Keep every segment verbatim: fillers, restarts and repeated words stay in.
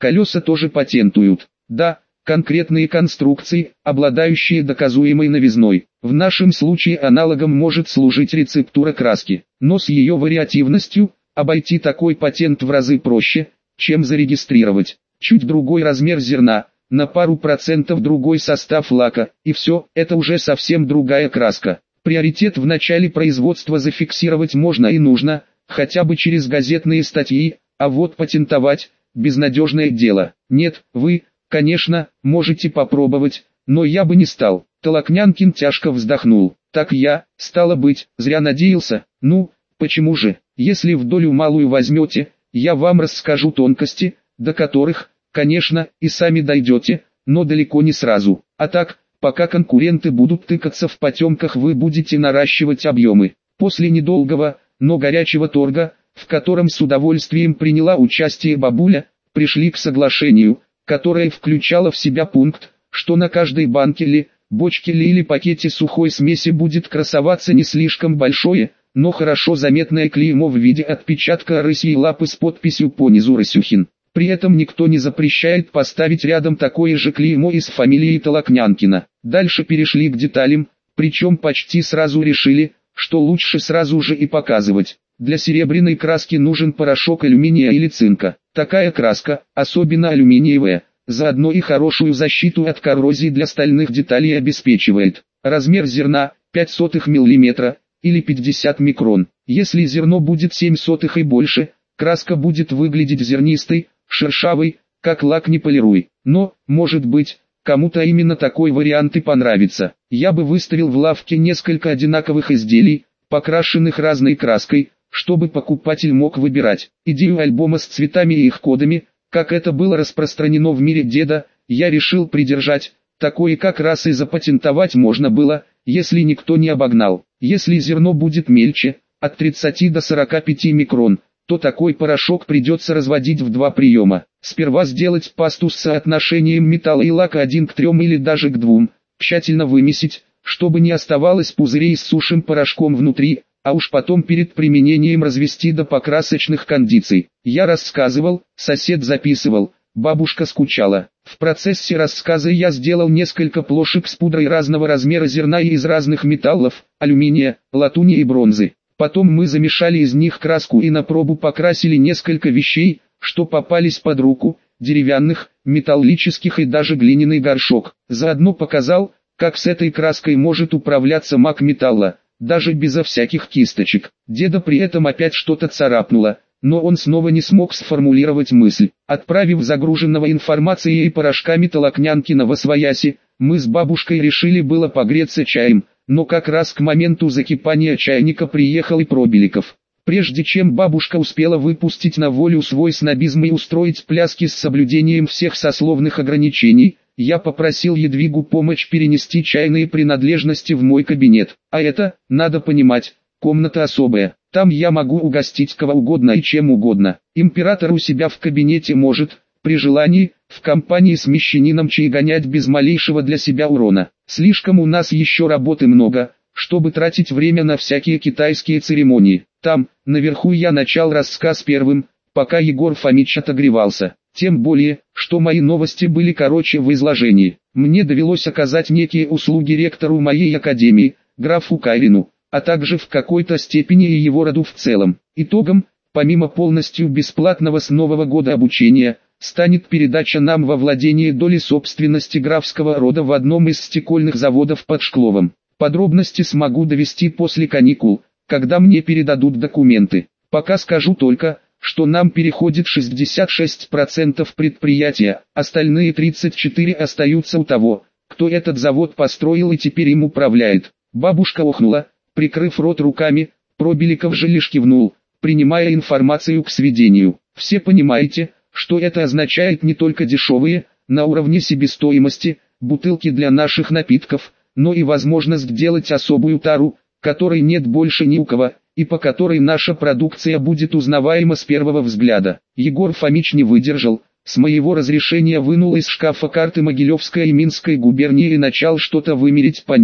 Колеса тоже патентуют. Да, конкретные конструкции, обладающие доказуемой новизной. В нашем случае аналогом может служить рецептура краски, но с ее вариативностью, обойти такой патент в разы проще, чем зарегистрировать. Чуть другой размер зерна, на пару процентов другой состав лака, и все, это уже совсем другая краска. Приоритет в начале производства зафиксировать можно и нужно, хотя бы через газетные статьи, а вот патентовать – безнадежное дело. Нет, вы, конечно, можете попробовать, но я бы не стал. Толокнянкин тяжко вздохнул. Так я, стало быть, зря надеялся. Ну, почему же, если в долю малую возьмете, я вам расскажу тонкости, до которых, конечно, и сами дойдете, но далеко не сразу. А так, пока конкуренты будут тыкаться в потемках, вы будете наращивать объемы. После недолгого, но горячего торга, в котором с удовольствием приняла участие бабуля, пришли к соглашению, которое включало в себя пункт, что на каждой банке ли, бочке ли или пакете сухой смеси будет красоваться не слишком большое, но хорошо заметное клеймо в виде отпечатка рысьей лапы с подписью понизу Рысюхин. При этом никто не запрещает поставить рядом такое же клеймо и с фамилией Толокнянкина. Дальше перешли к деталям, причем почти сразу решили, что лучше сразу же и показывать. Для серебряной краски нужен порошок алюминия или цинка. Такая краска, особенно алюминиевая, заодно и хорошую защиту от коррозии для стальных деталей обеспечивает. Размер зерна – пять сотых миллиметра или пятьдесят микрон. Если зерно будет семь сотых и больше, краска будет выглядеть зернистой, шершавой, как лак не полируй. Но, может быть, кому-то именно такой вариант и понравится. Я бы выставил в лавке несколько одинаковых изделий, покрашенных разной краской, чтобы покупатель мог выбирать. Идею альбома с цветами и их кодами, как это было распространено в мире деда, я решил придержать. Такое как раз и запатентовать можно было, если никто не обогнал. Если зерно будет мельче, от тридцати до сорока пяти микрон, то такой порошок придется разводить в два приема. Сперва сделать пасту с соотношением металла и лака один к трем или даже к двум, тщательно вымесить, чтобы не оставалось пузырей с сушим порошком внутри, а уж потом перед применением развести до покрасочных кондиций. Я рассказывал, сосед записывал, бабушка скучала. В процессе рассказа я сделал несколько плошек с пудрой разного размера зерна и из разных металлов, алюминия, латуни и бронзы. Потом мы замешали из них краску и на пробу покрасили несколько вещей, что попались под руку, деревянных, металлических и даже глиняный горшок. Заодно показал, как с этой краской может управляться маг металла, даже безо всяких кисточек. Деда при этом опять что-то царапнуло, но он снова не смог сформулировать мысль. Отправив загруженного информацией и порошками Толокнянкина восвояси, мы с бабушкой решили было погреться чаем, но как раз к моменту закипания чайника приехал и Пробеликов. Прежде чем бабушка успела выпустить на волю свой снобизм и устроить пляски с соблюдением всех сословных ограничений, я попросил Едвигу помочь перенести чайные принадлежности в мой кабинет. А это, надо понимать, комната особая. Там я могу угостить кого угодно и чем угодно. Император у себя в кабинете может, при желании, в компании с мещанином чай гонять без малейшего для себя урона. Слишком у нас еще работы много, чтобы тратить время на всякие китайские церемонии. Там, наверху я начал рассказ первым, пока Егор Фомич отогревался. Тем более, что мои новости были короче в изложении. Мне довелось оказать некие услуги ректору моей академии, графу Кайрину, а также в какой-то степени и его роду в целом. Итогом, помимо полностью бесплатного с Нового года обучения, станет передача нам во владение доли собственности графского рода в одном из стекольных заводов под Шкловом. Подробности смогу довести после каникул, когда мне передадут документы. Пока скажу только, что нам переходит шестьдесят шесть процентов предприятия, остальные тридцать четыре процента остаются у того, кто этот завод построил и теперь им управляет. Бабушка охнула, прикрыв рот руками, Пробеликов же лишь кивнул, принимая информацию к сведению. Все понимаете, что это означает не только дешевые, на уровне себестоимости, бутылки для наших напитков, но и возможность делать особую тару, которой нет больше ни у кого, и по которой наша продукция будет узнаваема с первого взгляда. Егор Фомич не выдержал, с моего разрешения вынул из шкафа карты Могилевской и Минской губернии и начал что-то вымерить по ним.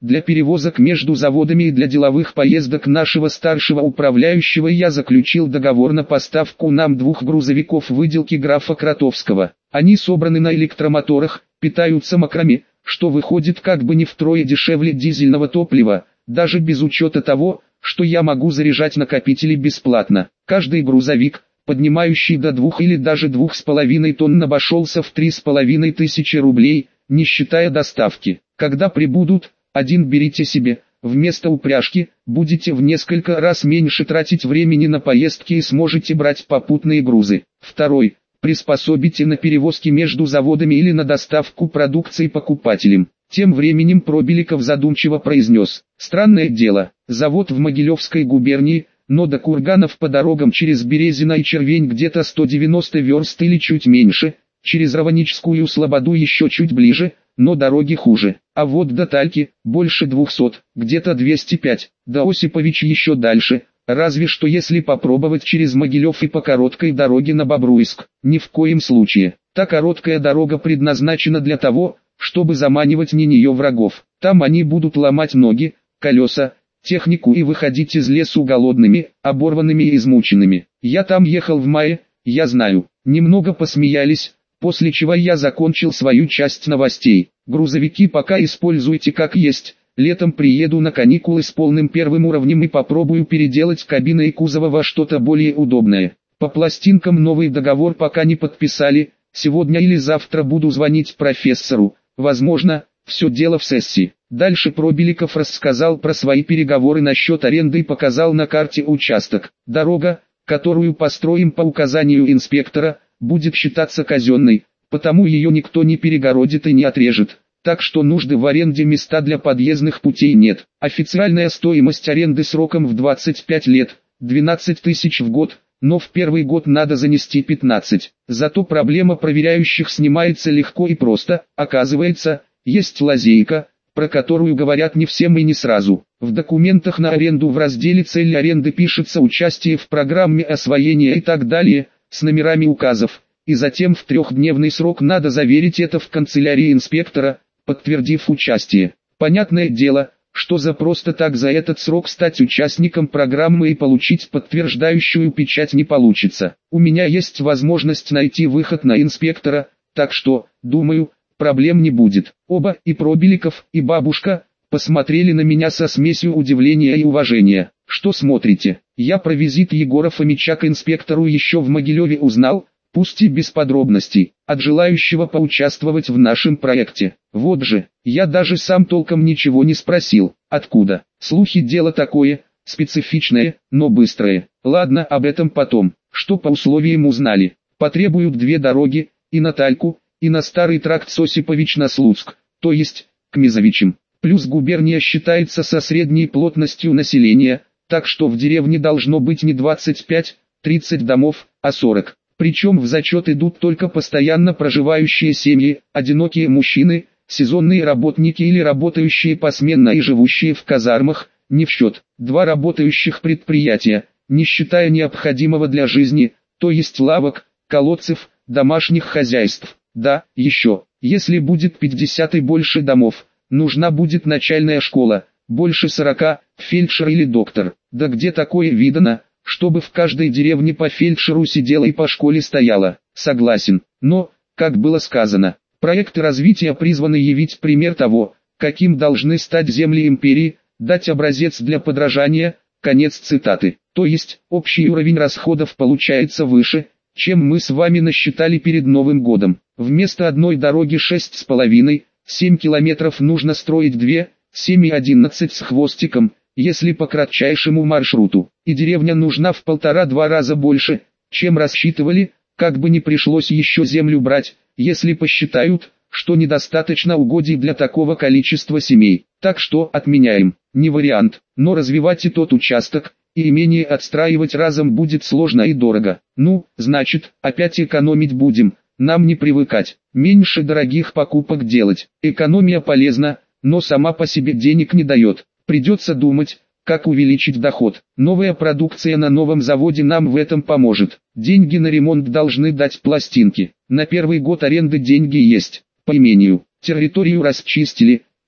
Для перевозок между заводами и для деловых поездок нашего старшего управляющего я заключил договор на поставку нам двух грузовиков выделки графа Кротовского. Они собраны на электромоторах, питаются макрами, что выходит как бы не втрое дешевле дизельного топлива, даже без учета того, что я могу заряжать накопители бесплатно. Каждый грузовик, поднимающий до двух или даже двух с половиной тонн, обошелся в три с половиной тысячи рублей, не считая доставки. Когда прибудут, один берите себе, вместо упряжки, будете в несколько раз меньше тратить времени на поездки и сможете брать попутные грузы. Второй, приспособите на перевозки между заводами или на доставку продукции покупателям. Тем временем Пробеликов задумчиво произнес: странное дело, завод в Могилевской губернии, но до Курганов по дорогам через Березино и Червень где-то сто девяносто верст или чуть меньше, через Раваническую слободу еще чуть ближе, но дороги хуже. А вот до Тальки, больше двухсот, где-то двести пять, до Осипович еще дальше, разве что если попробовать через Могилев и по короткой дороге на Бобруйск. Ни в коем случае. Та короткая дорога предназначена для того, чтобы заманивать не нее врагов. Там они будут ломать ноги, колеса, технику и выходить из лесу голодными, оборванными и измученными. Я там ехал в мае, я знаю. Немного посмеялись, после чего я закончил свою часть новостей. Грузовики пока используйте как есть. Летом приеду на каникулы с полным первым уровнем и попробую переделать кабины и кузова во что-то более удобное. По пластинкам новый договор пока не подписали. Сегодня или завтра буду звонить профессору. Возможно, все дело в сессии. Дальше Пробеликов рассказал про свои переговоры насчет аренды и показал на карте участок. Дорога, которую построим по указанию инспектора, будет считаться казенной, потому ее никто не перегородит и не отрежет. Так что нужды в аренде места для подъездных путей нет. Официальная стоимость аренды сроком в двадцать пять лет, двенадцать тысяч в год, но в первый год надо занести пятнадцать. Зато проблема проверяющих снимается легко и просто. Оказывается, есть лазейка, про которую говорят не всем и не сразу. В документах на аренду в разделе «Цель аренды» пишется участие в программе освоения и так далее, с номерами указов, и затем в трехдневный срок надо заверить это в канцелярии инспектора, подтвердив участие. Понятное дело, что за просто так за этот срок стать участником программы и получить подтверждающую печать не получится. У меня есть возможность найти выход на инспектора, так что, думаю, проблем не будет. Оба, и Пробеликов, и бабушка, посмотрели на меня со смесью удивления и уважения. Что смотрите? Я про визит Егора Фомича к инспектору еще в Могилеве узнал, пусть и без подробностей, от желающего поучаствовать в нашем проекте. Вот же, я даже сам толком ничего не спросил. Откуда? Слухи дело такое, специфичное, но быстрое. Ладно, об этом потом. Что по условиям узнали? Потребуют две дороги, и на Тальку, и на старый тракт с Осипович на Слуцк, то есть, к Мизовичам. Плюс губерния считается со средней плотностью населения, так что в деревне должно быть не двадцать пять тридцать домов, а сорок. Причем в зачет идут только постоянно проживающие семьи, одинокие мужчины, сезонные работники или работающие посменно и живущие в казармах, не в счет. Два работающих предприятия, не считая необходимого для жизни, то есть лавок, колодцев, домашних хозяйств. Да, еще, если будет пятьдесят и больше домов, нужна будет начальная школа, больше сорока, фельдшер или доктор. Да где такое видано, чтобы в каждой деревне по фельдшеру сидело и по школе стояло? Согласен, но, как было сказано, проекты развития призваны явить пример того, каким должны стать земли империи, дать образец для подражания, конец цитаты. То есть, общий уровень расходов получается выше, чем мы с вами насчитали перед Новым годом. Вместо одной дороги шесть с половиной, семь километров нужно строить две, семь и одиннадцать с хвостиком, если по кратчайшему маршруту. И деревня нужна в полтора-два раза больше, чем рассчитывали, как бы не пришлось еще землю брать, если посчитают, что недостаточно угодий для такого количества семей. Так что отменяем, не вариант, но развивать и тот участок, и имение отстраивать разом будет сложно и дорого. Ну, значит, опять экономить будем, нам не привыкать, меньше дорогих покупок делать. Экономия полезна, но сама по себе денег не дает. Придется думать, как увеличить доход. Новая продукция на новом заводе нам в этом поможет. Деньги на ремонт должны дать пластинки. На первый год аренды деньги есть. По имению, территорию расчистили,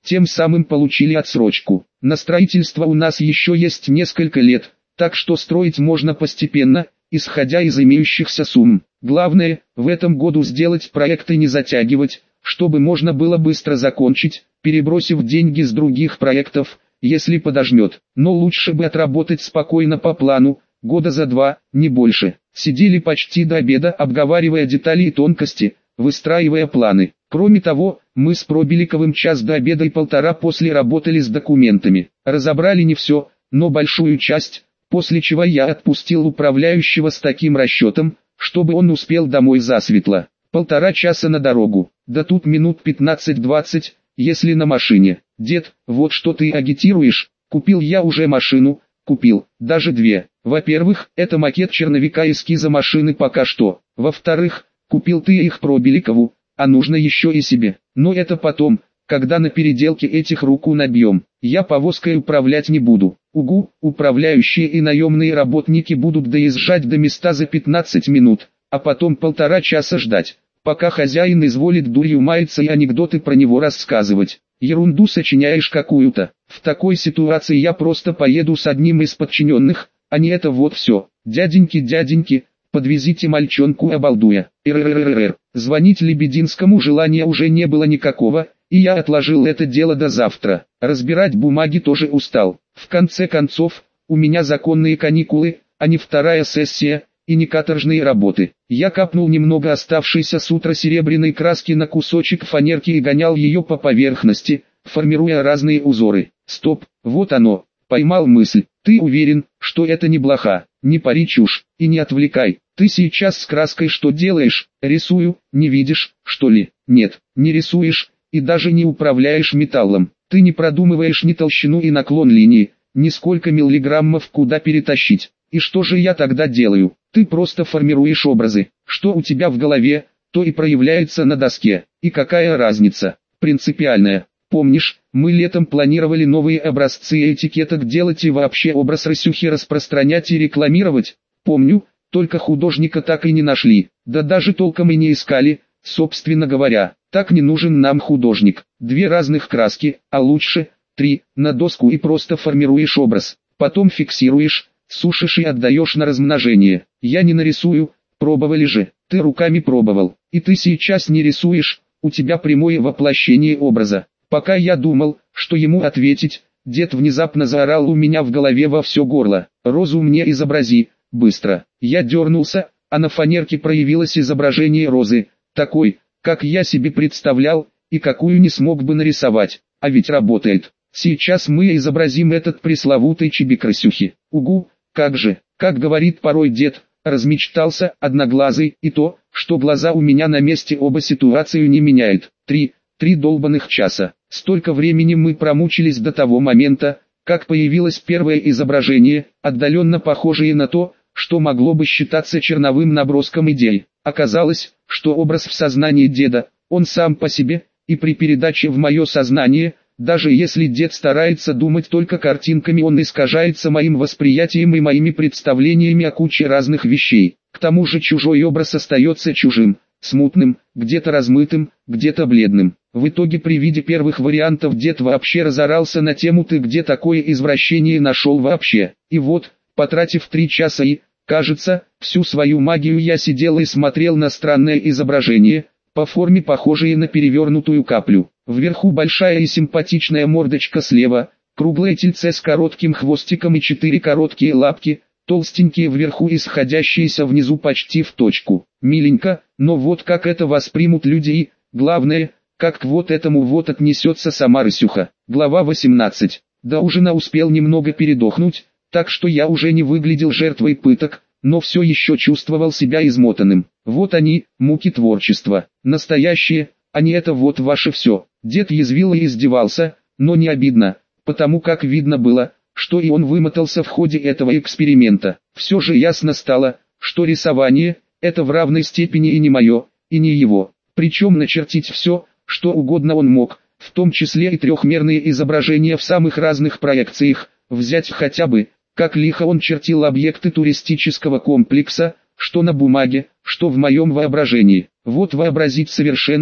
тем самым получили отсрочку. На строительство у нас еще есть несколько лет, так что строить можно постепенно, исходя из имеющихся сумм. Главное, в этом году сделать проекты не затягивать, чтобы можно было быстро закончить, перебросив деньги с других проектов, если подожмет. Но лучше бы отработать спокойно по плану, года за два, не больше. Сидели почти до обеда, обговаривая детали и тонкости, выстраивая планы. Кроме того, мы с Пробеликовым час до обеда и полтора после работали с документами. Разобрали не все, но большую часть, после чего я отпустил управляющего с таким расчетом, чтобы он успел домой засветло. Полтора часа на дорогу, да тут минут пятнадцать-двадцать, если на машине. Дед, вот что ты агитируешь, купил я уже машину, купил, даже две. Во-первых, это макет черновика эскиза машины пока что. Во-вторых, купил ты их Пробеликову, а нужно еще и себе. Но это потом, когда на переделке этих руку набьем. Я повозкой управлять не буду. Угу, управляющие и наемные работники будут доезжать до места за пятнадцать минут, а потом полтора часа ждать, пока хозяин изволит дурью маяться и анекдоты про него рассказывать. Ерунду сочиняешь какую-то. В такой ситуации я просто поеду с одним из подчиненных, а не это вот все. Дяденьки, дяденьки, подвезите мальчонку обалдуя. РРРР. Звонить Лебединскому желания уже не было никакого, и я отложил это дело до завтра. Разбирать бумаги тоже устал. В конце концов, у меня законные каникулы, а не вторая сессия, и не каторжные работы. Я капнул немного оставшейся с утра серебряной краски на кусочек фанерки и гонял ее по поверхности, формируя разные узоры. Стоп, вот оно. Поймал мысль. Ты уверен, что это не блоха? Не пари чушь, и не отвлекай. Ты сейчас с краской что делаешь? Рисую, не видишь, что ли? Нет, не рисуешь, и даже не управляешь металлом. Ты не продумываешь ни толщину и наклон линии, ни сколько миллиграммов куда перетащить. И что же я тогда делаю? Ты просто формируешь образы. Что у тебя в голове, то и проявляется на доске. И какая разница? Принципиальная. Помнишь, мы летом планировали новые образцы этикеток делать и вообще образ Рысюхи распространять и рекламировать? Помню, только художника так и не нашли. Да даже толком и не искали, собственно говоря. Так не нужен нам художник. Две разных краски, а лучше, три, на доску и просто формируешь образ. Потом фиксируешь, сушишь и отдаешь на размножение. Я не нарисую, пробовали же. Ты руками пробовал. И ты сейчас не рисуешь, у тебя прямое воплощение образа. Пока я думал, что ему ответить, дед внезапно заорал у меня в голове во все горло. «Розу мне изобрази, быстро!» Я дернулся, а на фанерке проявилось изображение розы, такой, как я себе представлял, и какую не смог бы нарисовать. А ведь работает. Сейчас мы изобразим этот пресловутый чибик Рысюхи. Угу, как же, как говорит порой дед, размечтался, одноглазый, и то, что глаза у меня на месте оба ситуацию не меняет. Три, три долбаных часа. Столько времени мы промучились до того момента, как появилось первое изображение, отдаленно похожее на то, что могло бы считаться черновым наброском идей. Оказалось, что образ в сознании деда, он сам по себе, и при передаче в мое сознание, даже если дед старается думать только картинками, он искажается моим восприятием и моими представлениями о куче разных вещей. К тому же чужой образ остается чужим, смутным, где-то размытым, где-то бледным. В итоге при виде первых вариантов дед вообще разорался на тему «ты где такое извращение нашел вообще?» И вот, потратив три часа и, кажется, всю свою магию, я сидел и смотрел на странное изображение, по форме похожее на перевернутую каплю. Вверху большая и симпатичная мордочка слева, круглое тельце с коротким хвостиком и четыре короткие лапки, толстенькие вверху и сходящиеся внизу почти в точку. Миленько, но вот как это воспримут люди и, главное, как к вот этому вот отнесется сама Рысюха. Глава восемнадцать. До ужина успел немного передохнуть, так что я уже не выглядел жертвой пыток, но все еще чувствовал себя измотанным. Вот они, муки творчества, настоящие, а не это вот ваше все. Дед язвил и издевался, но не обидно, потому как видно было, что и он вымотался в ходе этого эксперимента. Все же ясно стало, что рисование – это в равной степени и не мое, и не его. Причем начертить все, что угодно он мог, в том числе и трехмерные изображения в самых разных проекциях, взять хотя бы, как лихо он чертил объекты туристического комплекса, что на бумаге, что в моем воображении. Вот вообразить совершенно,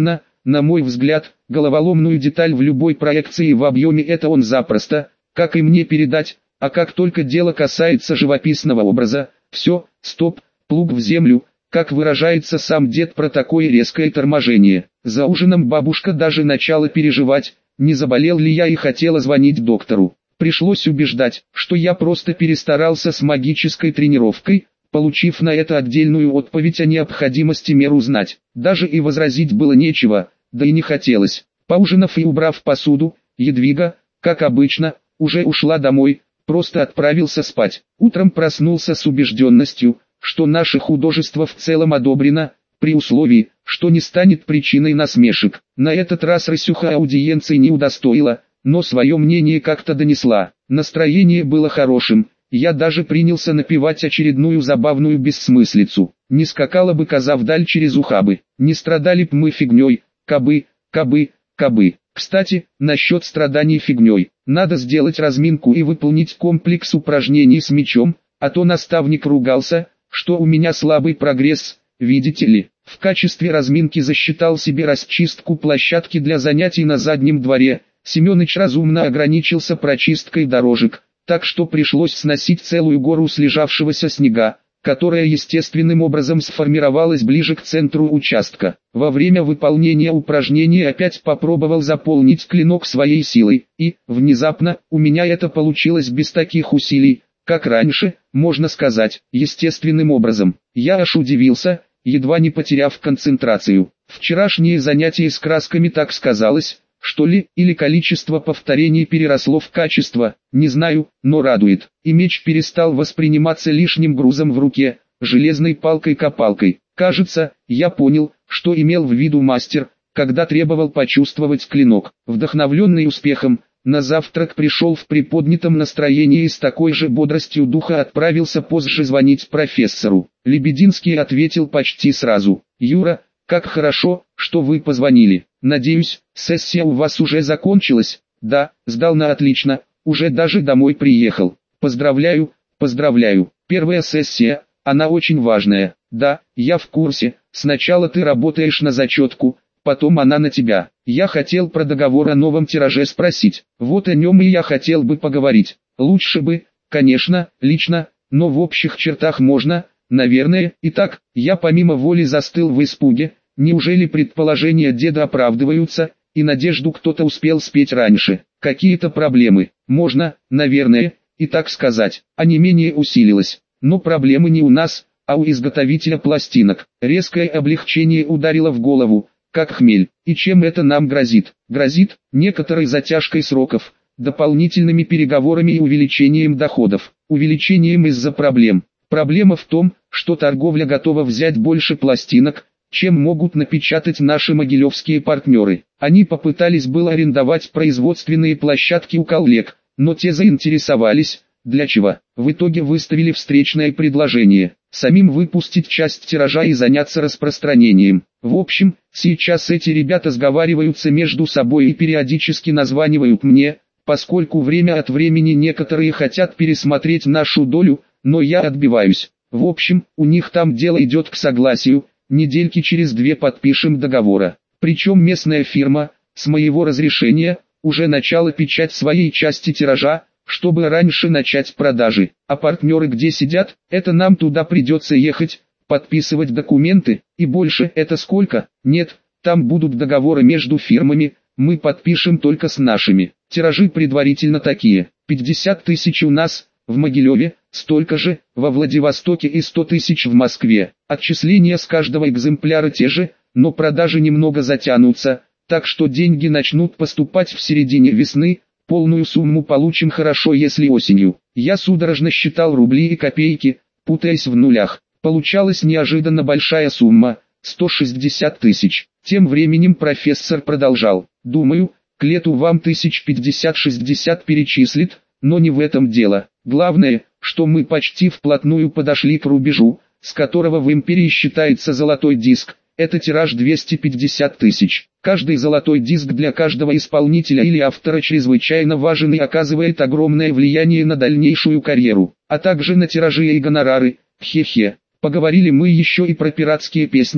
На мой взгляд, головоломную деталь в любой проекции в объеме это он запросто, как и мне передать, а как только дело касается живописного образа, все, стоп, плуг в землю, как выражается сам дед про такое резкое торможение. За ужином бабушка даже начала переживать, не заболел ли я и хотела звонить доктору. Пришлось убеждать, что я просто перестарался с магической тренировкой, получив на это отдельную отповедь о необходимости мер узнать. Даже и возразить было нечего, да и не хотелось. Поужинав и убрав посуду, Едвига, как обычно, уже ушла домой, просто отправился спать. Утром проснулся с убежденностью, что наше художество в целом одобрено, при условии, что не станет причиной насмешек. На этот раз Расюха аудиенции не удостоила, но свое мнение как-то донесла. Настроение было хорошим, я даже принялся напевать очередную забавную бессмыслицу. Не скакала бы коза вдаль через ухабы, не страдали б мы фигней, кабы, кабы, кабы. Кстати, насчет страданий фигней, надо сделать разминку и выполнить комплекс упражнений с мячом, а то наставник ругался, что у меня слабый прогресс, видите ли. В качестве разминки засчитал себе расчистку площадки для занятий на заднем дворе. Семёныч разумно ограничился прочисткой дорожек, так что пришлось сносить целую гору слежавшегося снега, которая естественным образом сформировалась ближе к центру участка. Во время выполнения упражнения опять попробовал заполнить клинок своей силой, и, внезапно, у меня это получилось без таких усилий, как раньше, можно сказать, естественным образом. Я аж удивился, едва не потеряв концентрацию. Вчерашнее занятие с красками так сказалось, что ли, или количество повторений переросло в качество, не знаю, но радует. И меч перестал восприниматься лишним грузом в руке, железной палкой-копалкой. Кажется, я понял, что имел в виду мастер, когда требовал почувствовать клинок. Вдохновленный успехом, на завтрак пришел в приподнятом настроении и с такой же бодростью духа отправился позже звонить профессору. Лебединский ответил почти сразу: «Юра, как хорошо, что вы позвонили. Надеюсь, сессия у вас уже закончилась?» «Да, сдал на отлично, уже даже домой приехал. Поздравляю, поздравляю. Первая сессия, она очень важная». «Да, я в курсе, сначала ты работаешь на зачетку, потом она на тебя. Я хотел про договор о новом тираже спросить. Вот о нем и я хотел бы поговорить. Лучше бы, конечно, лично, но в общих чертах можно, наверное. Итак, я помимо воли застыл в испуге. Неужели предположения деда оправдываются, и надежду кто-то успел спеть раньше? Какие-то проблемы, можно, наверное, и так сказать, а не менее усилилось. Но проблемы не у нас, а у изготовителя пластинок. Резкое облегчение ударило в голову, как хмель. И чем это нам грозит? Грозит некоторой затяжкой сроков, дополнительными переговорами и увеличением доходов. Увеличением из-за проблем. Проблема в том, что торговля готова взять больше пластинок, чем могут напечатать наши могилевские партнеры. Они попытались было арендовать производственные площадки у коллег, но те заинтересовались, для чего. В итоге выставили встречное предложение: самим выпустить часть тиража и заняться распространением. В общем, сейчас эти ребята сговариваются между собой и периодически названивают мне, поскольку время от времени некоторые хотят пересмотреть нашу долю, но я отбиваюсь. В общем, у них там дело идет к согласию. Недельки через две подпишем договора. Причем местная фирма, с моего разрешения, уже начала печать своей части тиража, чтобы раньше начать продажи. А партнеры где сидят, это нам туда придется ехать, подписывать документы, и больше это сколько? Нет, там будут договоры между фирмами, мы подпишем только с нашими. Тиражи предварительно такие: пятьдесят тысяч у нас, в Могилеве, столько же, во Владивостоке и сто тысяч в Москве. Отчисления с каждого экземпляра те же, но продажи немного затянутся, так что деньги начнут поступать в середине весны, полную сумму получим хорошо если осенью. Я судорожно считал рубли и копейки, путаясь в нулях. Получалась неожиданно большая сумма, сто шестьдесят тысяч. Тем временем профессор продолжал: «Думаю, к лету вам тысяч пятьдесят-шестьдесят перечислит, но не в этом дело. Главное, что мы почти вплотную подошли к рубежу, с которого в империи считается золотой диск. Это тираж двести пятьдесят тысяч. Каждый золотой диск для каждого исполнителя или автора чрезвычайно важен и оказывает огромное влияние на дальнейшую карьеру, а также на тиражи и гонорары. Хе-хе. Поговорили мы еще и про пиратские песни,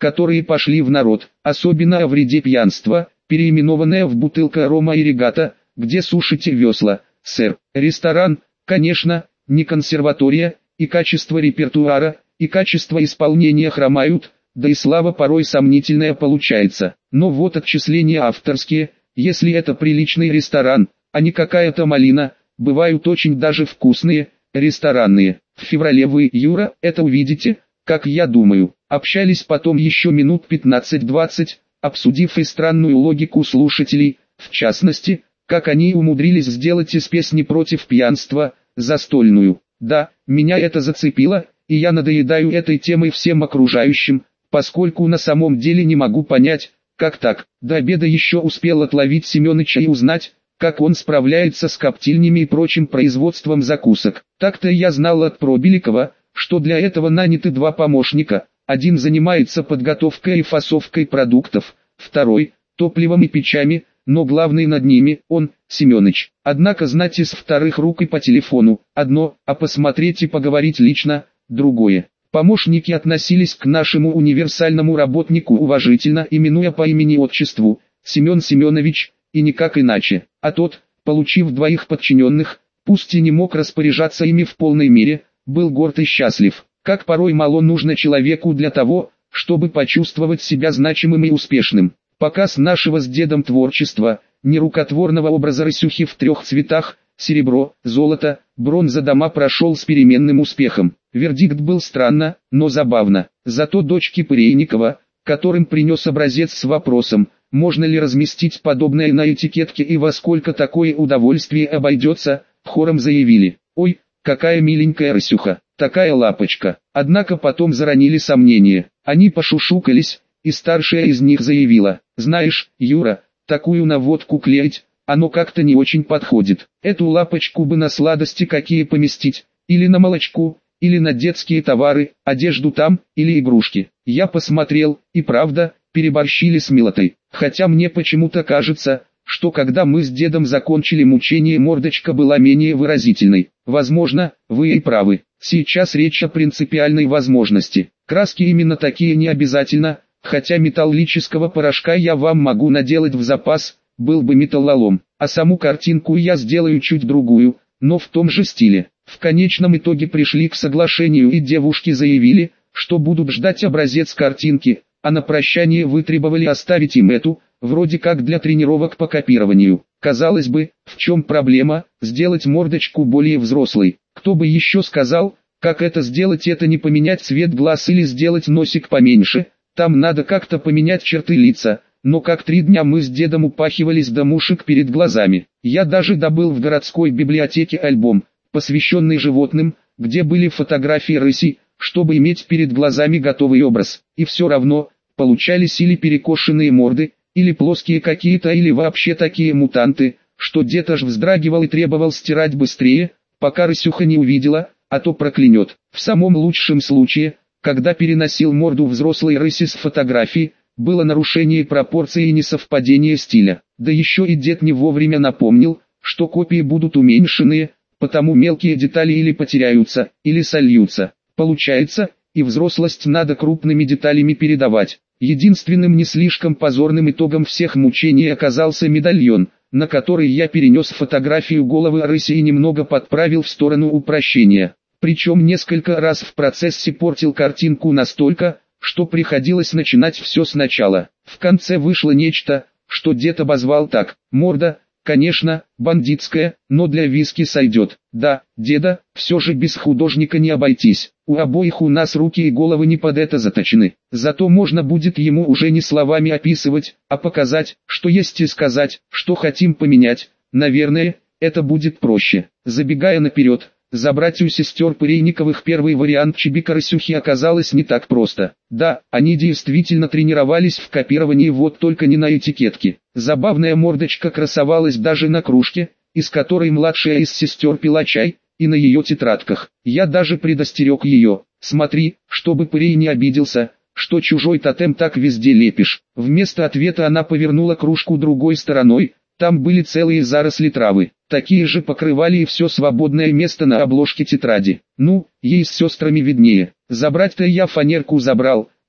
которые пошли в народ, особенно о вреде пьянства, переименованное в бутылка рома и регата, где сушите весла, сэр. Ресторан, конечно, не консерватория, и качество репертуара, и качество исполнения хромают, да и слава порой сомнительная получается. Но вот отчисления авторские, если это приличный ресторан, а не какая-то малина, бывают очень даже вкусные, ресторанные. В феврале вы, Юра, это увидите, как я думаю. Общались потом еще минут пятнадцать-двадцать, обсудив и странную логику слушателей, в частности, как они умудрились сделать из песни против пьянства, застольную. Да, меня это зацепило, и я надоедаю этой темой всем окружающим, поскольку на самом деле не могу понять, как так. До обеда еще успел отловить Семёныча и узнать, как он справляется с коптильнями и прочим производством закусок. Так-то я знал от Пробеликова, что для этого наняты два помощника, один занимается подготовкой и фасовкой продуктов, второй – топливом и печами, но главный над ними – он, Семёныч. Однако знать из вторых рук и по телефону – одно, а посмотреть и поговорить лично – другое. Помощники относились к нашему универсальному работнику уважительно, именуя по имени-отчеству Семен Семенович, и никак иначе. А тот, получив двоих подчиненных, пусть и не мог распоряжаться ими в полной мере, был горд и счастлив. Как порой мало нужно человеку для того, чтобы почувствовать себя значимым и успешным. Показ нашего с дедом творчества, нерукотворного образа Рысюхи в трех цветах, серебро, золото, бронза дома прошел с переменным успехом. Вердикт был странно, но забавно. Зато дочки Пырейникова, которым принес образец с вопросом, можно ли разместить подобное на этикетке и во сколько такое удовольствие обойдется, хором заявили: «Ой, какая миленькая Рысюха, такая лапочка». Однако потом заронили сомнения. Они пошушукались, и старшая из них заявила: «Знаешь, Юра, такую на водку клеить, оно как-то не очень подходит. Эту лапочку бы на сладости какие поместить, или на молочку, или на детские товары, одежду там, или игрушки». Я посмотрел, и правда, переборщили с милотой. Хотя мне почему-то кажется, что когда мы с дедом закончили мучение, мордочка была менее выразительной. Возможно, вы и правы. Сейчас речь о принципиальной возможности. Краски именно такие не обязательно, хотя металлического порошка я вам могу наделать в запас, был бы металлолом. А саму картинку я сделаю чуть другую, но в том же стиле. В конечном итоге пришли к соглашению, и девушки заявили, что будут ждать образец картинки, а на прощание вытребовали оставить им эту, вроде как для тренировок по копированию. Казалось бы, в чем проблема, сделать мордочку более взрослой? Кто бы еще сказал, как это сделать, это не поменять цвет глаз или сделать носик поменьше, там надо как-то поменять черты лица. Но как три дня мы с дедом упахивались до мушек перед глазами. Я даже добыл в городской библиотеке альбом, посвященный животным, где были фотографии рысей, чтобы иметь перед глазами готовый образ. И все равно, получались или перекошенные морды, или плоские какие-то, или вообще такие мутанты, что дед аж вздрагивал и требовал стирать быстрее, пока Рысюха не увидела, а то проклянет. В самом лучшем случае, когда переносил морду взрослой рыси с фотографии, было нарушение пропорций и несовпадение стиля. Да еще и дед не вовремя напомнил, что копии будут уменьшенные, потому мелкие детали или потеряются, или сольются. Получается, и взрослость надо крупными деталями передавать. Единственным не слишком позорным итогом всех мучений оказался медальон, на который я перенес фотографию головы рыси и немного подправил в сторону упрощения. Причем несколько раз в процессе портил картинку настолько, что приходилось начинать все сначала. В конце вышло нечто, что дед обозвал так: морда, конечно, бандитская, но для виски сойдет. Да, деда, все же без художника не обойтись. У обоих у нас руки и головы не под это заточены. Зато можно будет ему уже не словами описывать, а показать, что есть, и сказать, что хотим поменять. Наверное, это будет проще. Забегая наперед, забрать у сестер Пырейниковых первый вариант Чибика Рысюхи оказалось не так просто. Да, они действительно тренировались в копировании, вот только не на этикетке. Забавная мордочка красовалась даже на кружке, из которой младшая из сестер пила чай, и на ее тетрадках. Я даже предостерег ее: смотри, чтобы Пырей не обиделся, что чужой тотем так везде лепишь. Вместо ответа она повернула кружку другой стороной, там были целые заросли травы. Такие же покрывали и все свободное место на обложке тетради. Ну, ей с сестрами виднее. Забрать-то я фанерку забрал,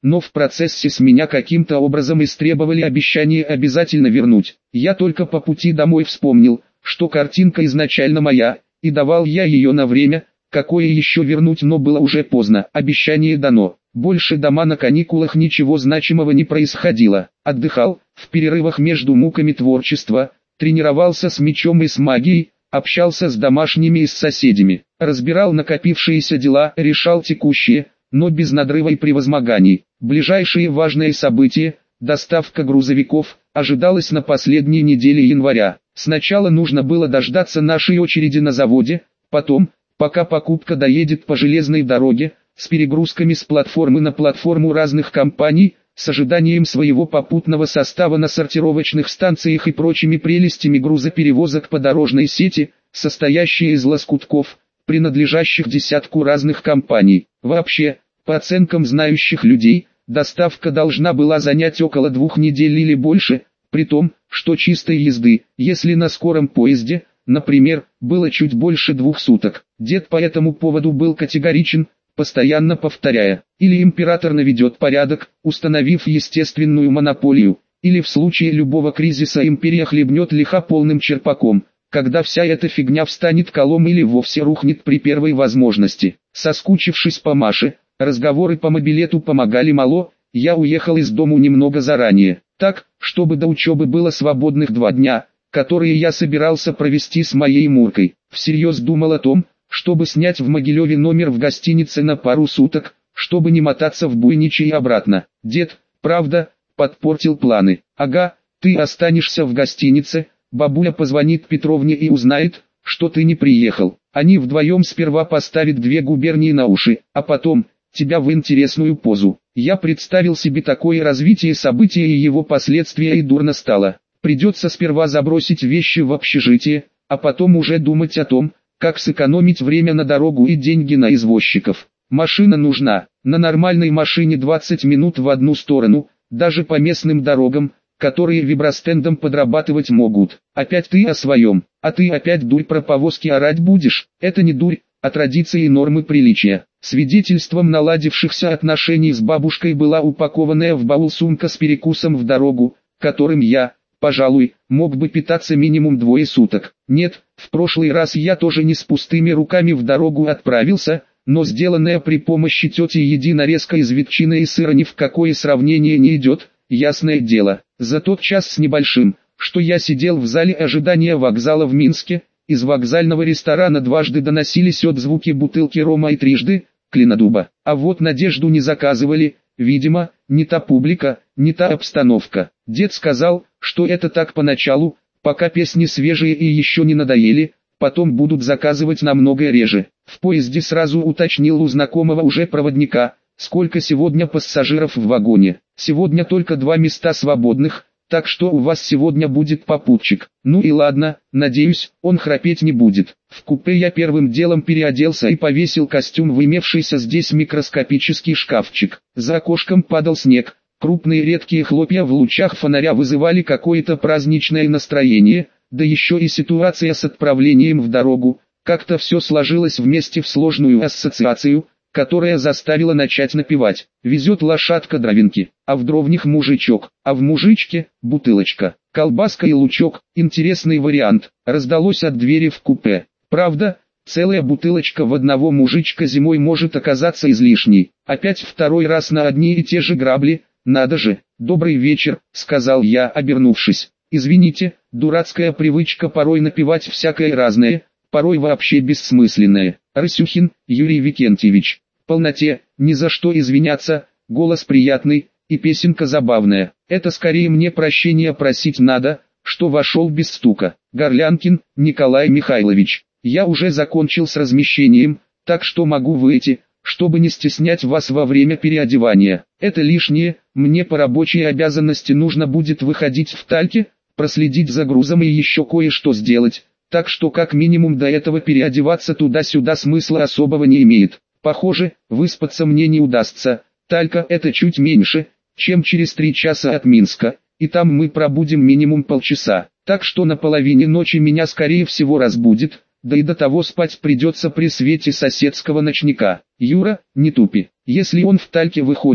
но в процессе с меня каким-то образом истребовали обещание обязательно вернуть. Я только по пути домой вспомнил, что картинка изначально моя, и давал я ее на время, какое еще вернуть, но было уже поздно, обещание дано. Больше дома на каникулах ничего значимого не происходило. Отдыхал, в перерывах между муками творчества, тренировался с мечом и с магией, общался с домашними и с соседями, разбирал накопившиеся дела, решал текущие, но без надрыва и превозмоганий. Ближайшие важные события, доставка грузовиков, ожидалась на последней неделе января. Сначала нужно было дождаться нашей очереди на заводе, потом, пока покупка доедет по железной дороге, с перегрузками с платформы на платформу разных компаний, с ожиданием своего попутного состава на сортировочных станциях и прочими прелестями грузоперевозок по дорожной сети, состоящей из лоскутков, принадлежащих десятку разных компаний. Вообще, по оценкам знающих людей, доставка должна была занять около двух недель или больше, при том, что чистой езды, если на скором поезде, например, было чуть больше двух суток. Дед по этому поводу был категоричен, постоянно повторяя: или император наведет порядок, установив естественную монополию, или в случае любого кризиса империя хлебнет лиха полным черпаком, когда вся эта фигня встанет колом или вовсе рухнет при первой возможности. Соскучившись по Маше, разговоры по мобилету помогали мало, я уехал из дому немного заранее, так, чтобы до учебы было свободных два дня, которые я собирался провести с моей Муркой. Всерьез думал о том, чтобы снять в Могилеве номер в гостинице на пару суток, чтобы не мотаться в Буйниче и обратно. Дед, правда, подпортил планы. Ага, ты останешься в гостинице, бабуля позвонит Петровне и узнает, что ты не приехал. Они вдвоем сперва поставят две губернии на уши, а потом, тебя в интересную позу. Я представил себе такое развитие события и его последствия, и дурно стало. Придется сперва забросить вещи в общежитие, а потом уже думать о том, как сэкономить время на дорогу и деньги на извозчиков. Машина нужна. На нормальной машине двадцать минут в одну сторону, даже по местным дорогам, которые вибростендом подрабатывать могут. Опять ты о своем, а ты опять дурь про повозки орать будешь. Это не дурь, а традиции и нормы приличия. Свидетельством наладившихся отношений с бабушкой была упакованная в баул сумка с перекусом в дорогу, которым я, пожалуй, мог бы питаться минимум двое суток. Нет, в прошлый раз я тоже не с пустыми руками в дорогу отправился, но сделанная при помощи тети Еди нарезка из ветчины и сыра ни в какое сравнение не идет, ясное дело. За тот час с небольшим, что я сидел в зале ожидания вокзала в Минске, из вокзального ресторана дважды доносились отзвуки бутылки рома и трижды клинодуба. А вот Надежду не заказывали, видимо, не та публика, не та обстановка. Дед сказал, что это так поначалу, пока песни свежие и еще не надоели, потом будут заказывать намного реже. В поезде сразу уточнил у знакомого уже проводника, сколько сегодня пассажиров в вагоне. Сегодня только два места свободных, так что у вас сегодня будет попутчик. Ну и ладно, надеюсь, он храпеть не будет. В купе я первым делом переоделся и повесил костюм в имевшийся здесь микроскопический шкафчик. За окошком падал снег, крупные редкие хлопья в лучах фонаря вызывали какое-то праздничное настроение, да еще и ситуация с отправлением в дорогу. Как-то все сложилось вместе в сложную ассоциацию, которая заставила начать напевать. Везет лошадка дровинки, а в дровнях мужичок, а в мужичке – бутылочка, колбаска и лучок. Интересный вариант. Раздалось от двери в купе. Правда, целая бутылочка в одного мужичка зимой может оказаться излишней. Опять второй раз на одни и те же грабли, надо же. «Добрый вечер», – сказал я, обернувшись. «Извините, дурацкая привычка порой напевать всякое разное, порой вообще бессмысленное. Рысюхин Юрий Викентьевич». Полноте, ни за что извиняться, голос приятный, и песенка забавная. Это скорее мне прощения просить надо, что вошел без стука. Горлянкин Николай Михайлович. Я уже закончил с размещением, так что могу выйти, чтобы не стеснять вас во время переодевания. Это лишнее, мне по рабочей обязанности нужно будет выходить в Тальке, проследить за грузом и еще кое-что сделать, так что как минимум до этого переодеваться туда-сюда смысла особого не имеет. Похоже, выспаться мне не удастся. Талька это чуть меньше, чем через три часа от Минска, и там мы пробудем минимум полчаса. Так что на половине ночи меня скорее всего разбудит, да и до того спать придется при свете соседского ночника. Юра, не тупи. Если он в Тальке выходит,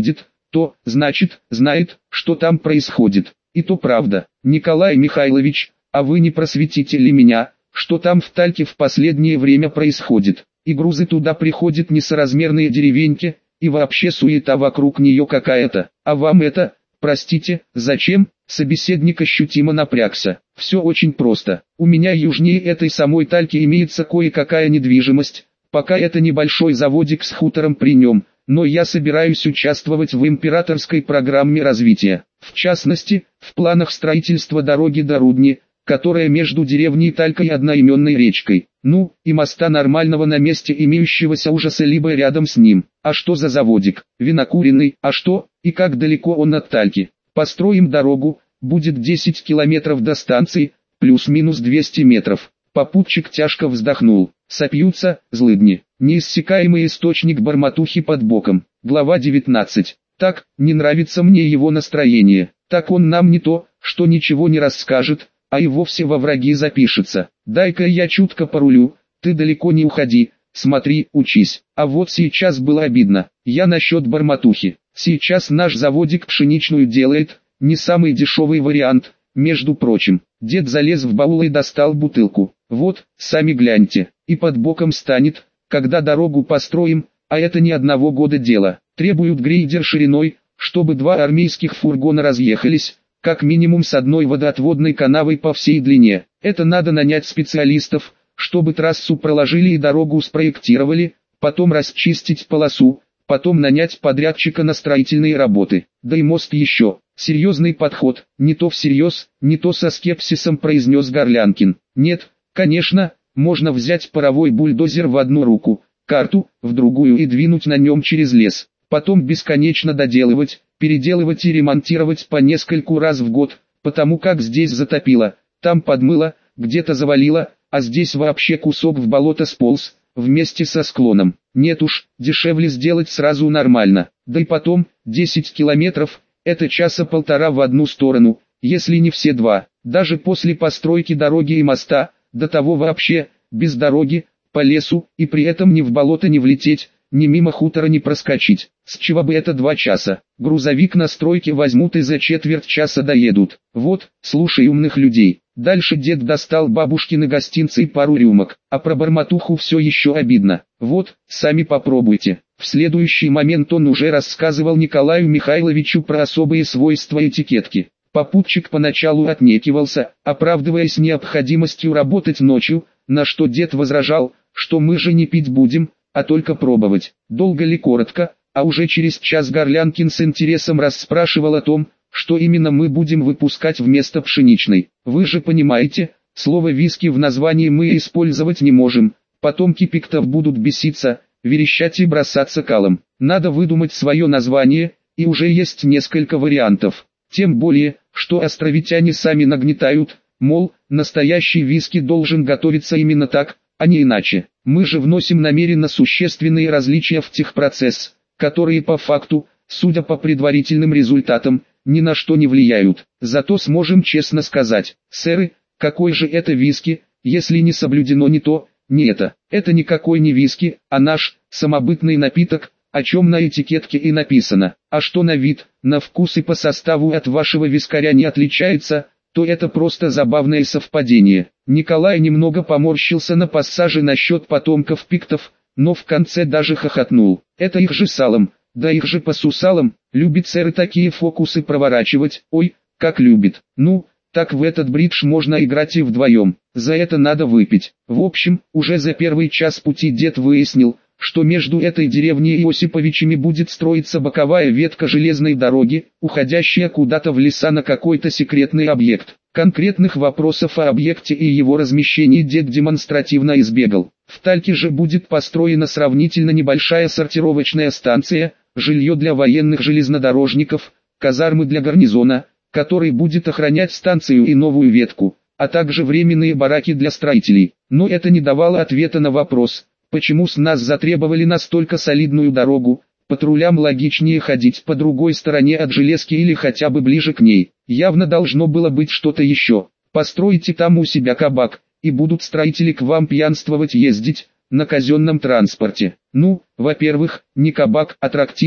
то, значит, знает, что там происходит. И то правда. Николай Михайлович, а вы не просветите ли меня, что там в Тальке в последнее время происходит? И грузы туда приходят несоразмерные деревеньки, и вообще суета вокруг нее какая-то. А вам это, простите, зачем? Собеседник ощутимо напрягся. Все очень просто. У меня южнее этой самой Тальки имеется кое-какая недвижимость, пока это небольшой заводик с хутором при нем, но я собираюсь участвовать в императорской программе развития. В частности, в планах строительства дороги до Рудни, которая между деревней Талька и одноименной речкой. Ну, и моста нормального на месте имеющегося ужаса либо рядом с ним. А что за заводик? Винокуренный. А что? И как далеко он от Тальки? Построим дорогу, будет десять километров до станции, плюс-минус двести метров. Попутчик тяжко вздохнул. Сопьются, злыдни. Неиссякаемый источник бормотухи под боком. Глава девятнадцать. Так, не нравится мне его настроение. Так он нам не то, что ничего не расскажет, а и вовсе во враги запишется. Дай-ка я чутко порулю, ты далеко не уходи, смотри, учись. А вот сейчас было обидно. Я насчет бормотухи. Сейчас наш заводик пшеничную делает, не самый дешевый вариант, между прочим. Дед залез в баул и достал бутылку. Вот, сами гляньте, и под боком станет, когда дорогу построим, а это не одного года дело. Требуют грейдер шириной, чтобы два армейских фургона разъехались, как минимум с одной водоотводной канавой по всей длине. Это надо нанять специалистов, чтобы трассу проложили и дорогу спроектировали, потом расчистить полосу, потом нанять подрядчика на строительные работы. Да и мост еще. Серьезный подход, не то всерьез, не то со скепсисом произнес Горлянкин. Нет, конечно, можно взять паровой бульдозер в одну руку, карту в другую и двинуть на нем через лес. Потом бесконечно доделывать, переделывать и ремонтировать по нескольку раз в год, потому как здесь затопило, там подмыло, где-то завалило, а здесь вообще кусок в болото сполз, вместе со склоном. Нет уж, дешевле сделать сразу нормально. Да и потом, десять километров, это часа полтора в одну сторону, если не все два. Даже после постройки дороги и моста, до того вообще, без дороги, по лесу, и при этом ни в болото не влететь, ни мимо хутора не проскочить. С чего бы это два часа? Грузовик на стройке возьмут и за четверть часа доедут. Вот, слушай умных людей. Дальше дед достал бабушкины гостинцы и пару рюмок. А про бормотуху все еще обидно. Вот, сами попробуйте. В следующий момент он уже рассказывал Николаю Михайловичу про особые свойства этикетки. Попутчик поначалу отнекивался, оправдываясь необходимостью работать ночью, на что дед возражал, что мы же не пить будем, а только пробовать. Долго ли коротко, а уже через час Горлянкин с интересом расспрашивал о том, что именно мы будем выпускать вместо пшеничной. Вы же понимаете, слово виски в названии мы использовать не можем, потомки пиктов будут беситься, верещать и бросаться калом. Надо выдумать свое название, и уже есть несколько вариантов. Тем более, что островитяне сами нагнетают, мол, настоящий виски должен готовиться именно так, а не иначе. Мы же вносим намеренно существенные различия в техпроцесс, которые по факту, судя по предварительным результатам, ни на что не влияют. Зато сможем честно сказать: сэры, какой же это виски, если не соблюдено ни то, ни это. Это никакой не виски, а наш, самобытный напиток, о чем на этикетке и написано. А что на вид, на вкус и по составу от вашего вискаря не отличается, то это просто забавное совпадение. Николай немного поморщился на пассаже насчет потомков пиктов, но в конце даже хохотнул. Это их же салом, да их же по сусалам, любит сэры такие фокусы проворачивать, ой, как любит. Ну, так в этот бридж можно играть и вдвоем, за это надо выпить. В общем, уже за первый час пути дед выяснил, что между этой деревней и Осиповичами будет строиться боковая ветка железной дороги, уходящая куда-то в леса на какой-то секретный объект. Конкретных вопросов о объекте и его размещении дед демонстративно избегал. В Тальке же будет построена сравнительно небольшая сортировочная станция, жилье для военных железнодорожников, казармы для гарнизона, который будет охранять станцию и новую ветку, а также временные бараки для строителей. Но это не давало ответа на вопрос, почему с нас затребовали настолько солидную дорогу. Патрулям логичнее ходить по другой стороне от железки или хотя бы ближе к ней. Явно должно было быть что-то еще. Постройте там у себя кабак, и будут строители к вам пьянствовать ездить, на казенном транспорте. Ну, во-первых, не кабак, а трактир,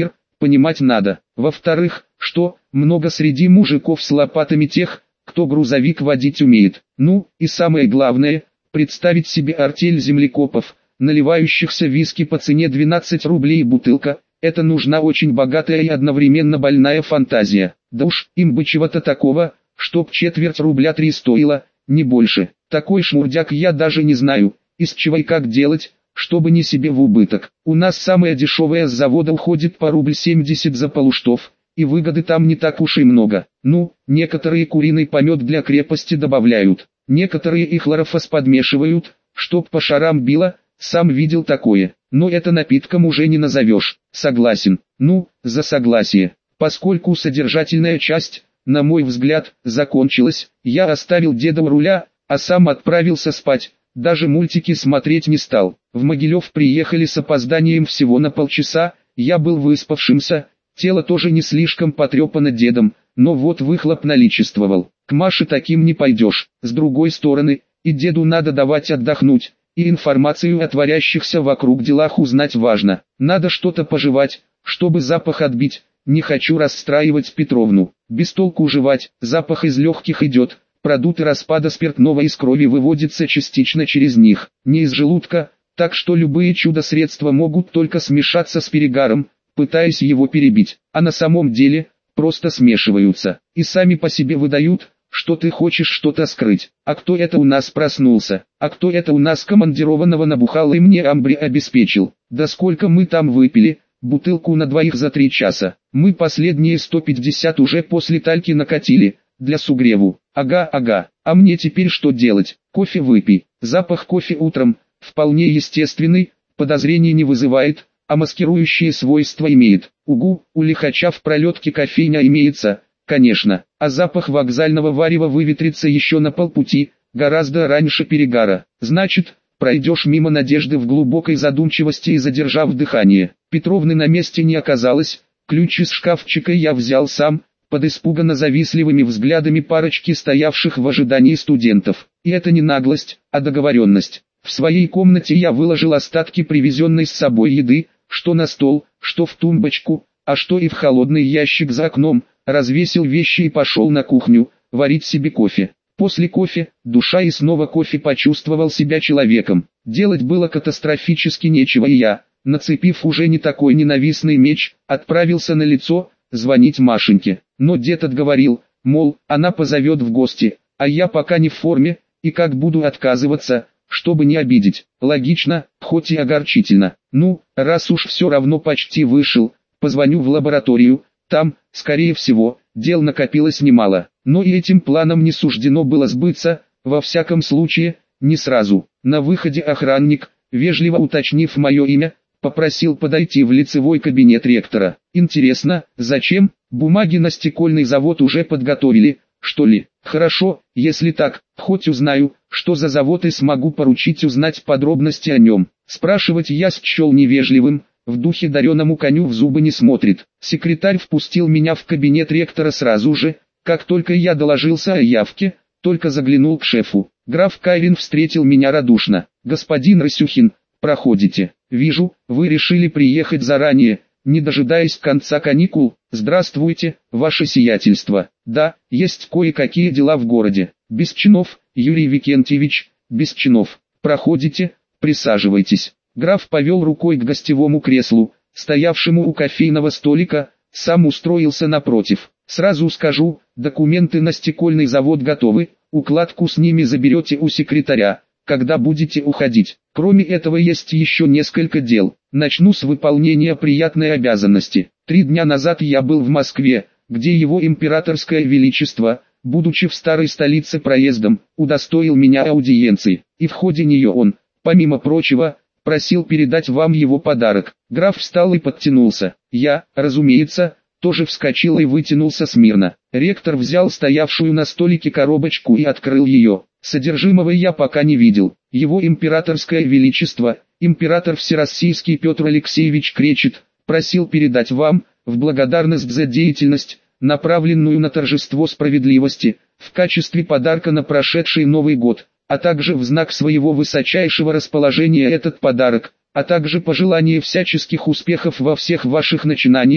понимать надо. Во-вторых, что, много среди мужиков с лопатами тех, кто грузовик водить умеет. Ну, и самое главное, представить себе артель землекопов, наливающихся виски по цене двенадцать рублей бутылка, это нужна очень богатая и одновременно больная фантазия. Да уж, им бы чего-то такого, чтоб четверть рубля три стоило, не больше. Такой шмурдяк я даже не знаю, из чего и как делать, чтобы не себе в убыток. У нас самая дешевая с завода уходит по рубль семьдесят за полуштов, и выгоды там не так уж и много. Ну, некоторые куриный помет для крепости добавляют, некоторые и хлорофос подмешивают, чтоб по шарам било, сам видел такое. Но это напитком уже не назовешь. Согласен. Ну, за согласие. Поскольку содержательная часть, на мой взгляд, закончилась, я оставил деда у руля, а сам отправился спать. Даже мультики смотреть не стал. В Могилев приехали с опозданием всего на полчаса, я был выспавшимся, тело тоже не слишком потрепано дедом, но вот выхлоп наличествовал. К Маше таким не пойдешь. С другой стороны, и деду надо давать отдохнуть, и информацию о творящихся вокруг делах узнать важно. Надо что-то пожевать, чтобы запах отбить, не хочу расстраивать Петровну. Без толку жевать, запах из легких идет. Продукты распада спиртного из крови выводятся частично через них, не из желудка, так что любые чудо-средства могут только смешаться с перегаром, пытаясь его перебить, а на самом деле, просто смешиваются, и сами по себе выдают, что ты хочешь что-то скрыть. А кто это у нас проснулся? А кто это у нас командированного набухал и мне амбре обеспечил? Да сколько мы там выпили? Бутылку на двоих за три часа. Мы последние сто пятьдесят уже после тальки накатили, для сугреву. Ага, ага. А мне теперь что делать? Кофе выпей. Запах кофе утром, вполне естественный, подозрений не вызывает, а маскирующие свойства имеет. Угу, у лихача в пролетке кофейня имеется, конечно, а запах вокзального варева выветрится еще на полпути, гораздо раньше перегара. Значит, пройдешь мимо Надежды в глубокой задумчивости и задержав дыхание. Петровны на месте не оказалось, ключ из шкафчика я взял сам, под испуганно завистливыми взглядами парочки стоявших в ожидании студентов. И это не наглость, а договоренность. В своей комнате я выложил остатки привезенной с собой еды, что на стол, что в тумбочку, а что и в холодный ящик за окном, развесил вещи и пошел на кухню, варить себе кофе. После кофе, душа и снова кофе почувствовал себя человеком. Делать было катастрофически нечего и я, нацепив уже не такой ненавистный меч, отправился на лицо, звонить Машеньке. Но дед отговорил, мол, она позовет в гости, а я пока не в форме, и как буду отказываться, чтобы не обидеть. Логично, хоть и огорчительно. Ну, раз уж все равно почти вышел, позвоню в лабораторию, там, скорее всего, дел накопилось немало. Но и этим планом не суждено было сбыться, во всяком случае, не сразу. На выходе охранник, вежливо уточнив мое имя, попросил подойти в лицевой кабинет ректора. Интересно, зачем? Бумаги на стекольный завод уже подготовили, что ли? Хорошо, если так, хоть узнаю, что за завод и смогу поручить узнать подробности о нем. Спрашивать я счел невежливым, в духе дареному коню в зубы не смотрит. Секретарь впустил меня в кабинет ректора сразу же, как только я доложился о явке, только заглянул к шефу. Граф Кайрин встретил меня радушно. «Господин Рысюхин, проходите. Вижу, вы решили приехать заранее, не дожидаясь конца каникул. Здравствуйте, ваше сиятельство. Да, есть кое-какие дела в городе. Без чинов, Юрий Викентьевич, без чинов. Проходите, присаживайтесь». Граф повел рукой к гостевому креслу, стоявшему у кофейного столика, сам устроился напротив. «Сразу скажу, документы на стекольный завод готовы, укладку с ними заберете у секретаря, когда будете уходить. Кроме этого есть еще несколько дел. Начну с выполнения приятной обязанности. Три дня назад я был в Москве, где его императорское величество, будучи в старой столице проездом, удостоил меня аудиенции, и в ходе нее он, помимо прочего, просил передать вам его подарок». Граф встал и подтянулся. Я, разумеется, тоже вскочил и вытянулся смирно. Ректор взял стоявшую на столике коробочку и открыл ее. Содержимого я пока не видел. Его императорское величество, император всероссийский Петр Алексеевич Кречет, просил передать вам, в благодарность за деятельность, направленную на торжество справедливости, в качестве подарка на прошедший Новый год, а также в знак своего высочайшего расположения этот подарок, а также пожелание всяческих успехов во всех ваших начинаниях,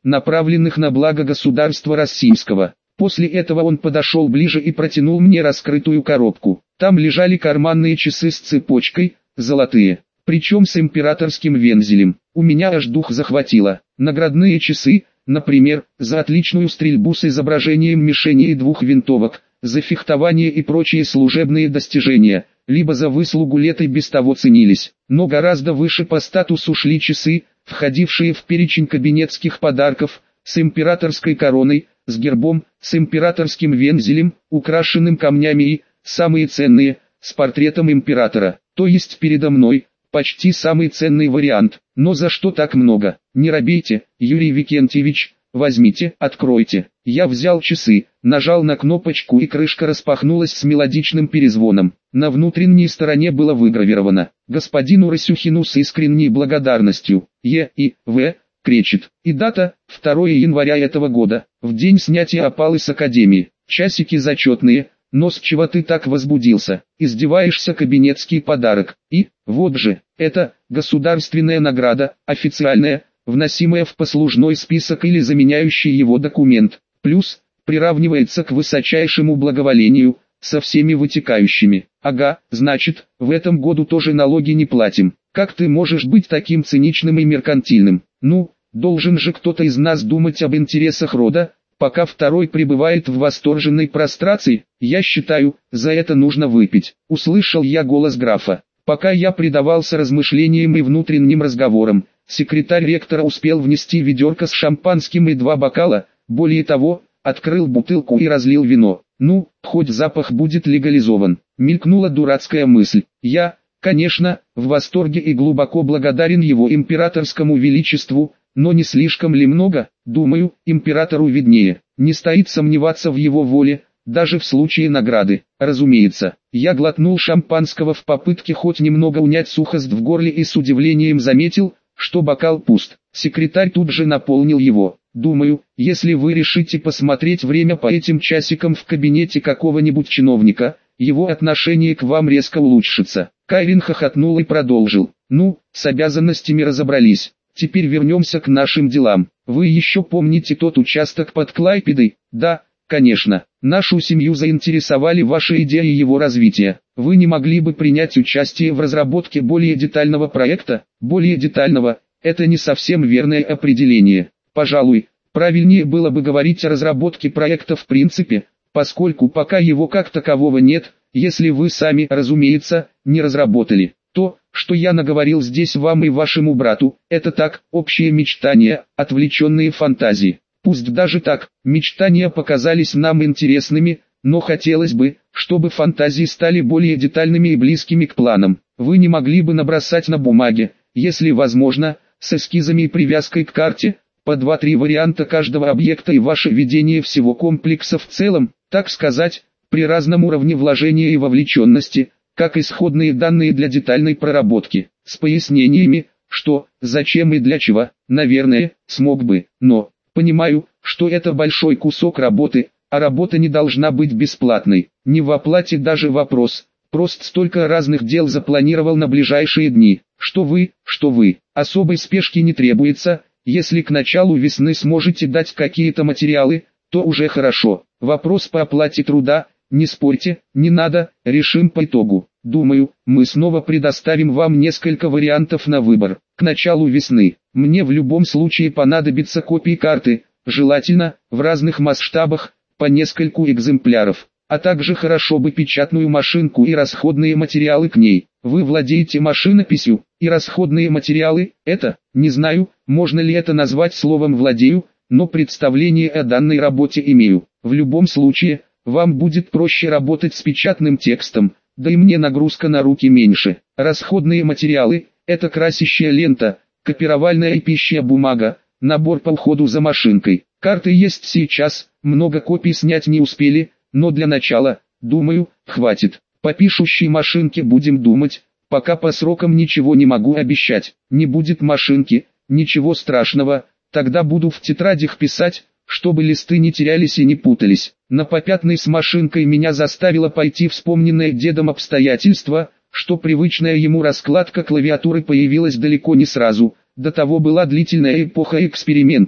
направленных на благо государства российского. После этого он подошел ближе и протянул мне раскрытую коробку. Там лежали карманные часы с цепочкой, золотые, причем с императорским вензелем. У меня аж дух захватило. Наградные часы, например, за отличную стрельбу с изображением мишени и двух винтовок, за фехтование и прочие служебные достижения, либо за выслугу лет и без того ценились. Но гораздо выше по статусу шли часы, входившие в перечень кабинетских подарков, с императорской короной, с гербом, с императорским вензелем, украшенным камнями и, самые ценные, с портретом императора. То есть передо мной, почти самый ценный вариант. Но за что так много? Не робейте, Юрий Викентьевич, возьмите, откройте. Я взял часы, нажал на кнопочку и крышка распахнулась с мелодичным перезвоном. На внутренней стороне было выгравировано: господину Росюхину с искренней благодарностью, Е и В. Кречет. И дата, второе января этого года, в день снятия опалы с академии. Часики зачетные, но с чего ты так возбудился? Издеваешься, кабинетский подарок. И, вот же, это, государственная награда, официальная, вносимая в послужной список или заменяющий его документ. Плюс, приравнивается к высочайшему благоволению, со всеми вытекающими. Ага, значит, в этом году тоже налоги не платим. Как ты можешь быть таким циничным и меркантильным? Ну, должен же кто-то из нас думать об интересах рода, пока второй пребывает в восторженной прострации. Я считаю, за это нужно выпить. Услышал я голос графа. Пока я предавался размышлениям и внутренним разговорам, секретарь ректора успел внести ведерко с шампанским и два бокала, более того, открыл бутылку и разлил вино. Ну, хоть запах будет легализован. Мелькнула дурацкая мысль. Я, конечно, в восторге и глубоко благодарен его императорскому величеству, но не слишком ли много? Думаю, императору виднее. Не стоит сомневаться в его воле, даже в случае награды. Разумеется, я глотнул шампанского в попытке хоть немного унять сухость в горле и с удивлением заметил, что бокал пуст. Секретарь тут же наполнил его. Думаю, если вы решите посмотреть время по этим часикам в кабинете какого-нибудь чиновника, его отношение к вам резко улучшится. Кайрин хохотнул и продолжил. Ну, с обязанностями разобрались. Теперь вернемся к нашим делам. Вы еще помните тот участок под Клайпедой? Да, конечно. Нашу семью заинтересовали ваши идеи его развития. Вы не могли бы принять участие в разработке более детального проекта? Более детального – это не совсем верное определение. Пожалуй, правильнее было бы говорить о разработке проекта в принципе, поскольку пока его как такового нет, если вы сами, разумеется, не разработали. То, что я наговорил здесь вам и вашему брату, это так, общие мечтания, отвлеченные фантазии. Пусть даже так, мечтания показались нам интересными, но хотелось бы, чтобы фантазии стали более детальными и близкими к планам. Вы не могли бы набросать на бумаге, если возможно, с эскизами и привязкой к карте, по два-три варианта каждого объекта и ваше видение всего комплекса в целом, так сказать, при разном уровне вложения и вовлеченности, как исходные данные для детальной проработки, с пояснениями, что, зачем и для чего, наверное, смог бы, но, понимаю, что это большой кусок работы, а работа не должна быть бесплатной, не в оплате даже вопрос, просто столько разных дел запланировал на ближайшие дни, что вы, что вы, особой спешки не требуется, если к началу весны сможете дать какие-то материалы, то уже хорошо, вопрос по оплате труда, не спорьте, не надо, решим по итогу. Думаю, мы снова предоставим вам несколько вариантов на выбор. К началу весны, мне в любом случае понадобятся копии карты, желательно, в разных масштабах, по нескольку экземпляров, а также хорошо бы печатную машинку и расходные материалы к ней. Вы владеете машинописью, и расходные материалы, это, не знаю, можно ли это назвать словом «владею», но представление о данной работе имею. В любом случае, вам будет проще работать с печатным текстом, да и мне нагрузка на руки меньше. Расходные материалы – это красящая лента, копировальная и пищая бумага, набор по уходу за машинкой. Карты есть сейчас, много копий снять не успели, но для начала, думаю, хватит. По пишущей машинке будем думать, пока по срокам ничего не могу обещать. Не будет машинки, ничего страшного, тогда буду в тетрадях писать, чтобы листы не терялись и не путались. На попятной с машинкой меня заставило пойти вспомненное дедом обстоятельство, что привычная ему раскладка клавиатуры появилась далеко не сразу. До того была длительная эпоха экспериментов,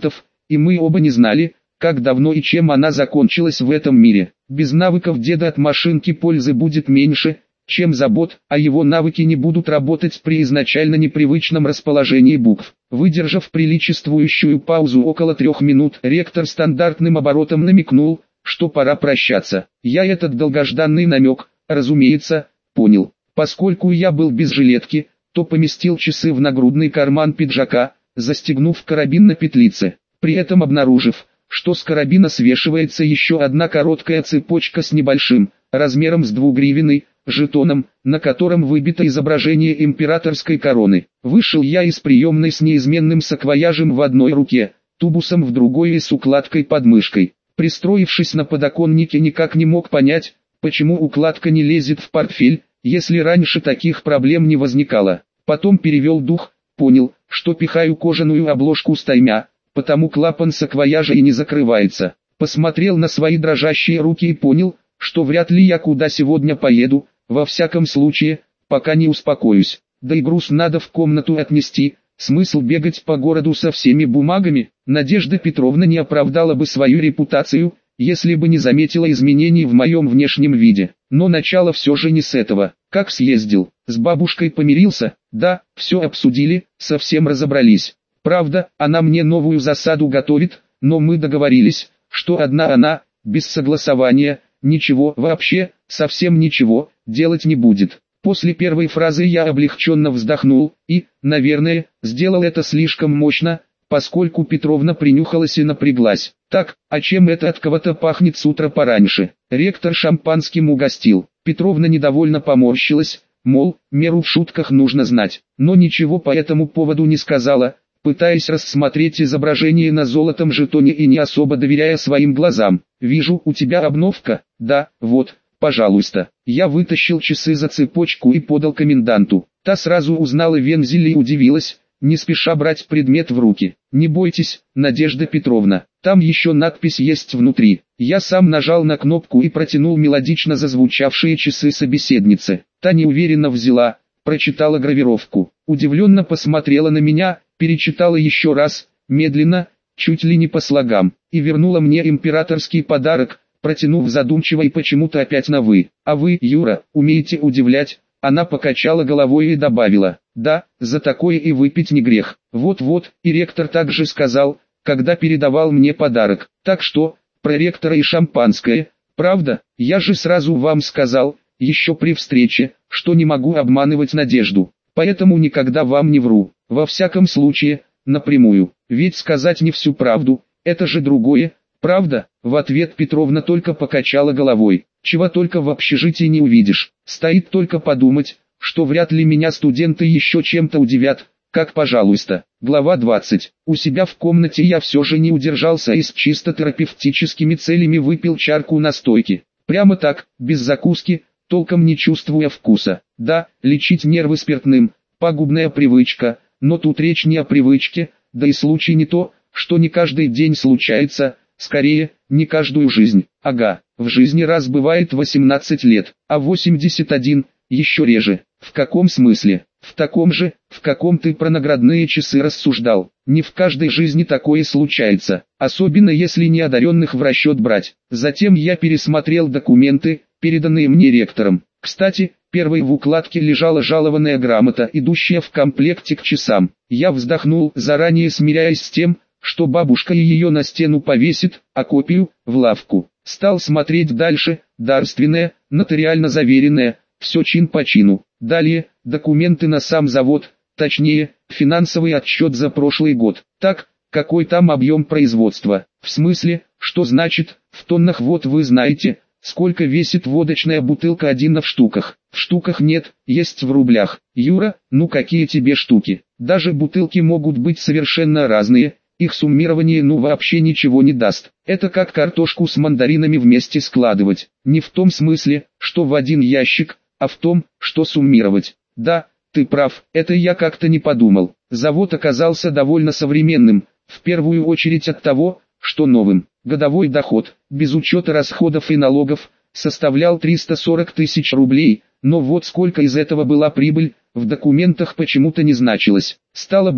и мы оба не знали, как давно и чем она закончилась в этом мире. Без навыков деда от машинки пользы будет меньше, чем забот, а его навыки не будут работать при изначально непривычном расположении букв. Выдержав приличествующую паузу около трех минут, ректор стандартным оборотом намекнул, что пора прощаться. Я этот долгожданный намек, разумеется, понял. Поскольку я был без жилетки, то поместил часы в нагрудный карман пиджака, застегнув карабин на петлице. При этом обнаружив, что с карабина свешивается еще одна короткая цепочка с небольшим, размером с двугривенный, жетоном, на котором выбито изображение императорской короны. Вышел я из приемной с неизменным саквояжем в одной руке, тубусом в другой и с укладкой под мышкой. Пристроившись на подоконнике, никак не мог понять, почему укладка не лезет в портфель, если раньше таких проблем не возникало. Потом перевел дух, понял, что пихаю кожаную обложку стаймя, потому клапан саквояжа и не закрывается. Посмотрел на свои дрожащие руки и понял, что вряд ли я куда сегодня поеду, во всяком случае, пока не успокоюсь. Да и груз надо в комнату отнести, смысл бегать по городу со всеми бумагами. Надежда Петровна не оправдала бы свою репутацию, если бы не заметила изменений в моем внешнем виде. Но начало все же не с этого. Как съездил, с бабушкой помирился, да, все обсудили, совсем разобрались. Правда, она мне новую засаду готовит, но мы договорились, что одна она, без согласования, ничего, вообще, совсем ничего, делать не будет. После первой фразы я облегченно вздохнул, и, наверное, сделал это слишком мощно, поскольку Петровна принюхалась и напряглась. Так, а чем это от кого-то пахнет с утра пораньше? Ректор шампанским угостил. Петровна недовольно поморщилась, мол, меру в шутках нужно знать, но ничего по этому поводу не сказала, пытаясь рассмотреть изображение на золотом жетоне и не особо доверяя своим глазам. «Вижу, у тебя обновка, да, вот, пожалуйста». Я вытащил часы за цепочку и подал коменданту. Та сразу узнала вензель и удивилась, не спеша брать предмет в руки. «Не бойтесь, Надежда Петровна, там еще надпись есть внутри». Я сам нажал на кнопку и протянул мелодично зазвучавшие часы собеседнице. Та неуверенно взяла, прочитала гравировку, удивленно посмотрела на меня, перечитала еще раз, медленно, чуть ли не по слогам, и вернула мне императорский подарок, протянув задумчиво и почему-то опять на «вы». «А вы, Юра, умеете удивлять?» Она покачала головой и добавила: «Да, за такое и выпить не грех». Вот-вот, и ректор также сказал, когда передавал мне подарок. Так что, про ректора и шампанское, правда, я же сразу вам сказал, еще при встрече, что не могу обманывать Надежду, поэтому никогда вам не вру, во всяком случае, напрямую, ведь сказать не всю правду, это же другое, правда? В ответ Петровна только покачала головой. Чего только в общежитии не увидишь, стоит только подумать, что вряд ли меня студенты еще чем-то удивят, как пожалуйста. Глава двадцать. У себя в комнате я все же не удержался и с чисто терапевтическими целями выпил чарку настойки. Прямо так, без закуски, толком не чувствуя вкуса. Да, лечить нервы спиртным, пагубная привычка, но тут речь не о привычке, да и случай не то, что не каждый день случается, скорее, не каждую жизнь. Ага, в жизни раз бывает восемнадцать лет, а восемьдесят один, еще реже. В каком смысле? В таком же, в каком ты про наградные часы рассуждал. Не в каждой жизни такое случается, особенно если неодаренных в расчет брать. Затем я пересмотрел документы, переданные мне ректором. Кстати, первой в укладке лежала жалованная грамота, идущая в комплекте к часам. Я вздохнул, заранее смиряясь с тем, что бабушка ее на стену повесит, а копию – в лавку. Стал смотреть дальше, дарственное, нотариально заверенное, все чин по чину. Далее, документы на сам завод, точнее, финансовый отчет за прошлый год. Так, какой там объем производства? В смысле, что значит, в тоннах? Вот вы знаете, сколько весит водочная бутылка один в штуках. В штуках нет, есть в рублях. Юра, ну какие тебе штуки? Даже бутылки могут быть совершенно разные. Их суммирование ну вообще ничего не даст. Это как картошку с мандаринами вместе складывать. Не в том смысле, что в один ящик, а в том, что суммировать. Да, ты прав, это я как-то не подумал. Завод оказался довольно современным, в первую очередь от того, что новым. Годовой доход, без учета расходов и налогов, составлял триста сорок тысяч рублей, но вот сколько из этого была прибыль, в документах почему-то не значилось. Стало быть,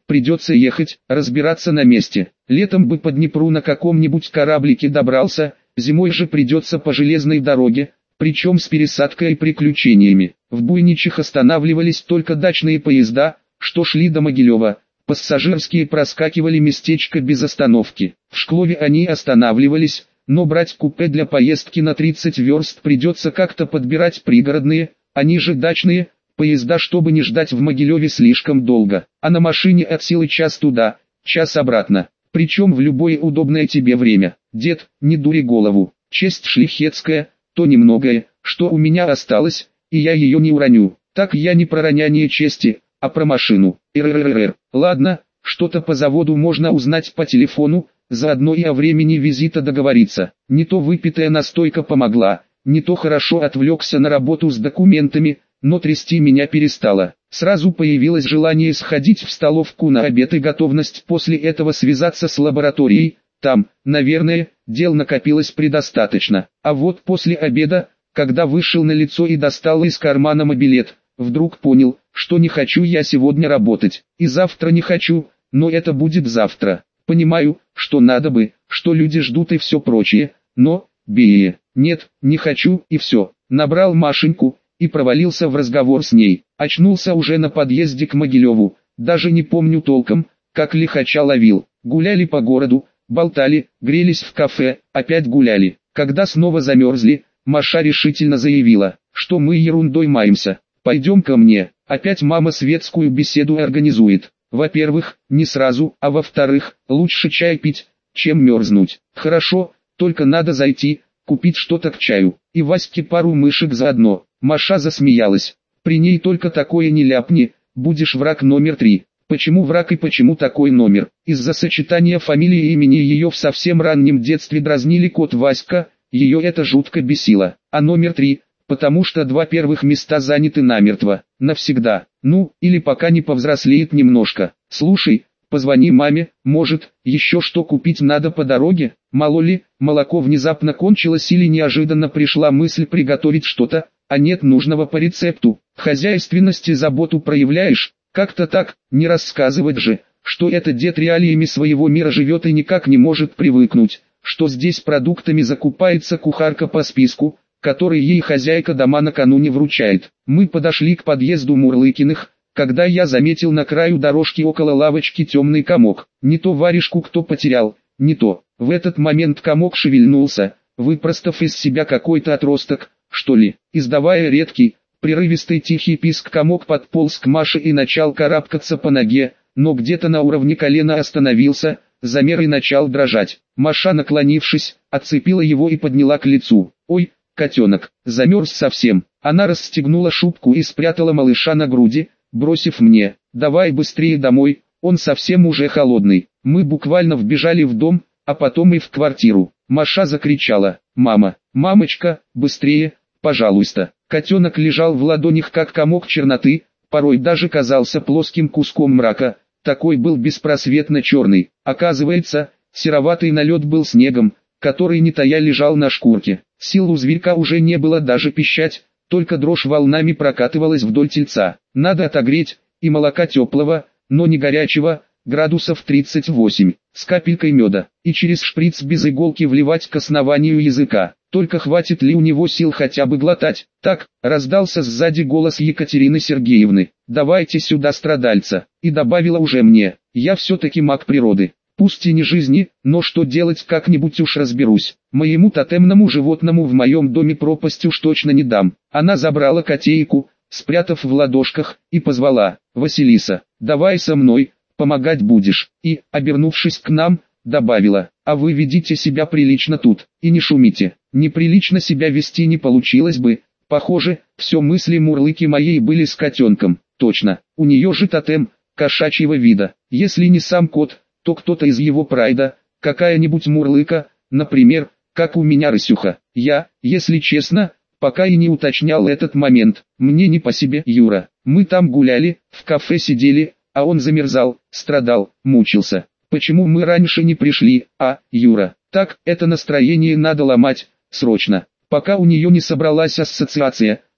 придется ехать, разбираться на месте. Летом бы по Днепру на каком-нибудь кораблике добрался, зимой же придется по железной дороге, причем с пересадкой и приключениями. В Буйничах останавливались только дачные поезда, что шли до Могилева. Пассажирские проскакивали местечко без остановки. В Шклове они останавливались, но брать купе для поездки на тридцать верст придется как-то подбирать пригородные, они же дачные, поезда, чтобы не ждать в Могилеве слишком долго. А на машине от силы час туда, час обратно, причем в любое удобное тебе время. Дед, не дури голову, честь шляхетская, то немногое, что у меня осталось, и я ее не уроню. Так я не про роняние чести, а про машину. РРРР. Ладно, что-то по заводу можно узнать по телефону, заодно и о времени визита договориться. Не то выпитая настойка помогла, не то хорошо отвлекся на работу с документами, но трясти меня перестало. Сразу появилось желание сходить в столовку на обед и готовность после этого связаться с лабораторией. Там, наверное, дел накопилось предостаточно. А вот после обеда, когда вышел на лицо и достал из кармана мобилет, вдруг понял, что не хочу я сегодня работать. И завтра не хочу, но это будет завтра. Понимаю, что надо бы, что люди ждут и все прочее, но, бее, нет, не хочу и все. Набрал Машеньку и провалился в разговор с ней. Очнулся уже на подъезде к Могилеву, даже не помню толком, как лихача ловил. Гуляли по городу, болтали, грелись в кафе, опять гуляли. Когда снова замерзли, Маша решительно заявила, что мы ерундой маемся. Пойдем ко мне, опять мама светскую беседу организует. Во-первых, не сразу, а во-вторых, лучше чай пить, чем мерзнуть. Хорошо, только надо зайти, купить что-то к чаю, и Ваське пару мышек заодно. Маша засмеялась. При ней только такое не ляпни, будешь враг номер три. Почему враг и почему такой номер? Из-за сочетания фамилии и имени ее в совсем раннем детстве дразнили кот Васька, ее это жутко бесило. А номер три, потому что два первых места заняты намертво, навсегда, ну, или пока не повзрослеет немножко. Слушай, позвони маме, может, еще что купить надо по дороге, мало ли, молоко внезапно кончилось или неожиданно пришла мысль приготовить что-то, а нет нужного по рецепту. Хозяйственность и заботу проявляешь, как-то так, не рассказывать же, что этот дед реалиями своего мира живет и никак не может привыкнуть, что здесь продуктами закупается кухарка по списку, который ей хозяйка дома накануне вручает. Мы подошли к подъезду Мурлыкиных, когда я заметил на краю дорожки около лавочки темный комок. Не то варежку кто потерял, не то. В этот момент комок шевельнулся, выпростав из себя какой-то отросток, что ли. Издавая редкий, прерывистый тихий писк, комок подполз к Маше и начал карабкаться по ноге, но где-то на уровне колена остановился, замер и начал дрожать. Маша, наклонившись, отцепила его и подняла к лицу. «Ой, котенок, замерз совсем». Она расстегнула шубку и спрятала малыша на груди, бросив мне: «Давай быстрее домой, он совсем уже холодный». Мы буквально вбежали в дом, а потом и в квартиру. Маша закричала: «Мама, мамочка, быстрее, пожалуйста». Котенок лежал в ладонях как комок черноты, порой даже казался плоским куском мрака, такой был беспросветно черный. Оказывается, сероватый налет был снегом, который не тая лежал на шкурке. Сил у зверька уже не было даже пищать, только дрожь волнами прокатывалась вдоль тельца. Надо отогреть, и молока теплого, но не горячего, градусов тридцать восемь, с капелькой меда, и через шприц без иголки вливать к основанию языка. Только хватит ли у него сил хотя бы глотать? Так, раздался сзади голос Екатерины Сергеевны: «Давайте сюда страдальца», и добавила уже мне: «Я все-таки маг природы. Пусть и не жизни, но что делать, как-нибудь уж разберусь. Моему тотемному животному в моем доме пропасть уж точно не дам». Она забрала котейку, спрятав в ладошках, и позвала: «Василиса, давай со мной, помогать будешь», и, обернувшись к нам, добавила: «А вы ведите себя прилично тут, и не шумите». Неприлично себя вести не получилось бы. Похоже, все мысли Мурлыки моей были с котенком. Точно, у нее же тотем, кошачьего вида. Если не сам кот, то кто-то из его прайда, какая-нибудь Мурлыка, например, как у меня Рысюха. Я, если честно, пока и не уточнял этот момент. Мне не по себе, Юра. Мы там гуляли, в кафе сидели, а он замерзал, страдал, мучился. Почему мы раньше не пришли, а, Юра? Так, это настроение надо ломать, срочно. Пока у нее не собралась ассоциация,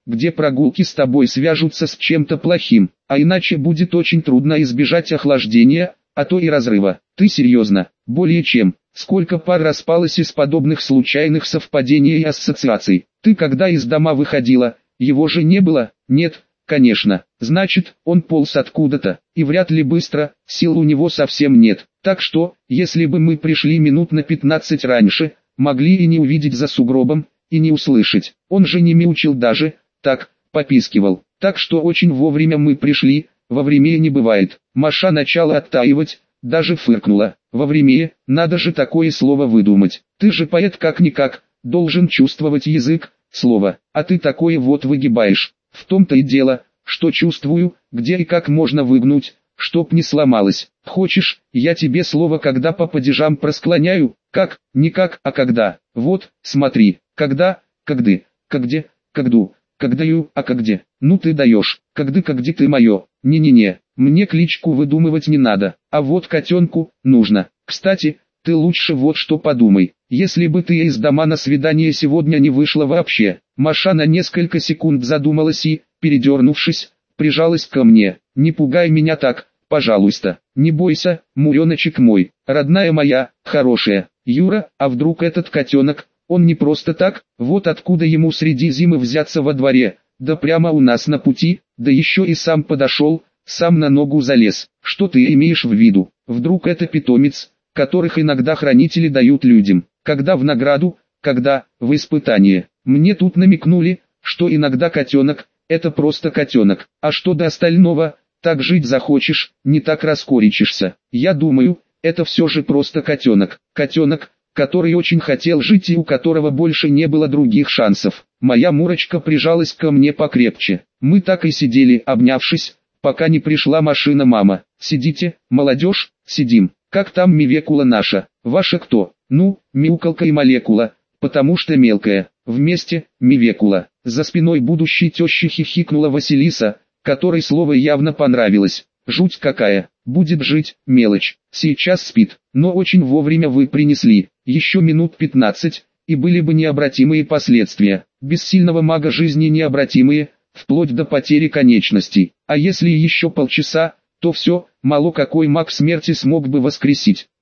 где прогулки с тобой свяжутся с чем-то плохим, а иначе будет очень трудно избежать охлаждения, а то и разрыва. Ты серьезно? Более чем. Сколько пар распалось из подобных случайных совпадений и ассоциаций. Ты когда из дома выходила, его же не было? Нет, конечно. Значит, он полз откуда-то, и вряд ли быстро, сил у него совсем нет. Так что, если бы мы пришли минут на пятнадцать раньше, могли и не увидеть за сугробом, и не услышать. Он же не мяучил даже, так, попискивал. Так что очень вовремя мы пришли, вовремя не бывает. Маша начала оттаивать, даже фыркнула. Вовремя, надо же такое слово выдумать. Ты же поэт как-никак, должен чувствовать язык, слово, а ты такое вот выгибаешь. В том-то и дело, что чувствую, где и как можно выгнуть, чтоб не сломалось. Хочешь, я тебе слово когда по падежам просклоняю? Как, не как, а когда. Вот, смотри, когда, когда, когда, когда, когда-ю, а когда. Ну ты даешь, когда, когда ты мое. Не-не-не, мне кличку выдумывать не надо, а вот котенку, нужно. Кстати, ты лучше вот что подумай. Если бы ты из дома на свидание сегодня не вышла вообще. Маша на несколько секунд задумалась и, передернувшись, прижалась ко мне. Не пугай меня так, пожалуйста. Не бойся, муреночек мой, родная моя, хорошая. Юра, а вдруг этот котенок, он не просто так, вот откуда ему среди зимы взяться во дворе, да прямо у нас на пути, да еще и сам подошел, сам на ногу залез. Что ты имеешь в виду? Вдруг это питомец, которых иногда хранители дают людям, когда в награду, когда в испытание. Мне тут намекнули, что иногда котенок, это просто котенок, а что до остального, так жить захочешь, не так раскоричишься. Я думаю, это все же просто котенок, котенок, который очень хотел жить и у которого больше не было других шансов. Моя Мурочка прижалась ко мне покрепче. Мы так и сидели, обнявшись, пока не пришла машина. Мама, сидите, молодежь, сидим. Как там Мивекула наша? Ваша кто? Ну, мяукалка и молекула, потому что мелкая. Вместе, Мивекула. За спиной будущей тещи хихикнула Василиса, которой слово явно понравилось. Жуть какая, будет жить, мелочь, сейчас спит, но очень вовремя вы принесли, еще минут пятнадцать, и были бы необратимые последствия, без сильного мага жизни необратимые, вплоть до потери конечностей, а если еще полчаса, то все, мало какой маг смерти смог бы воскресить.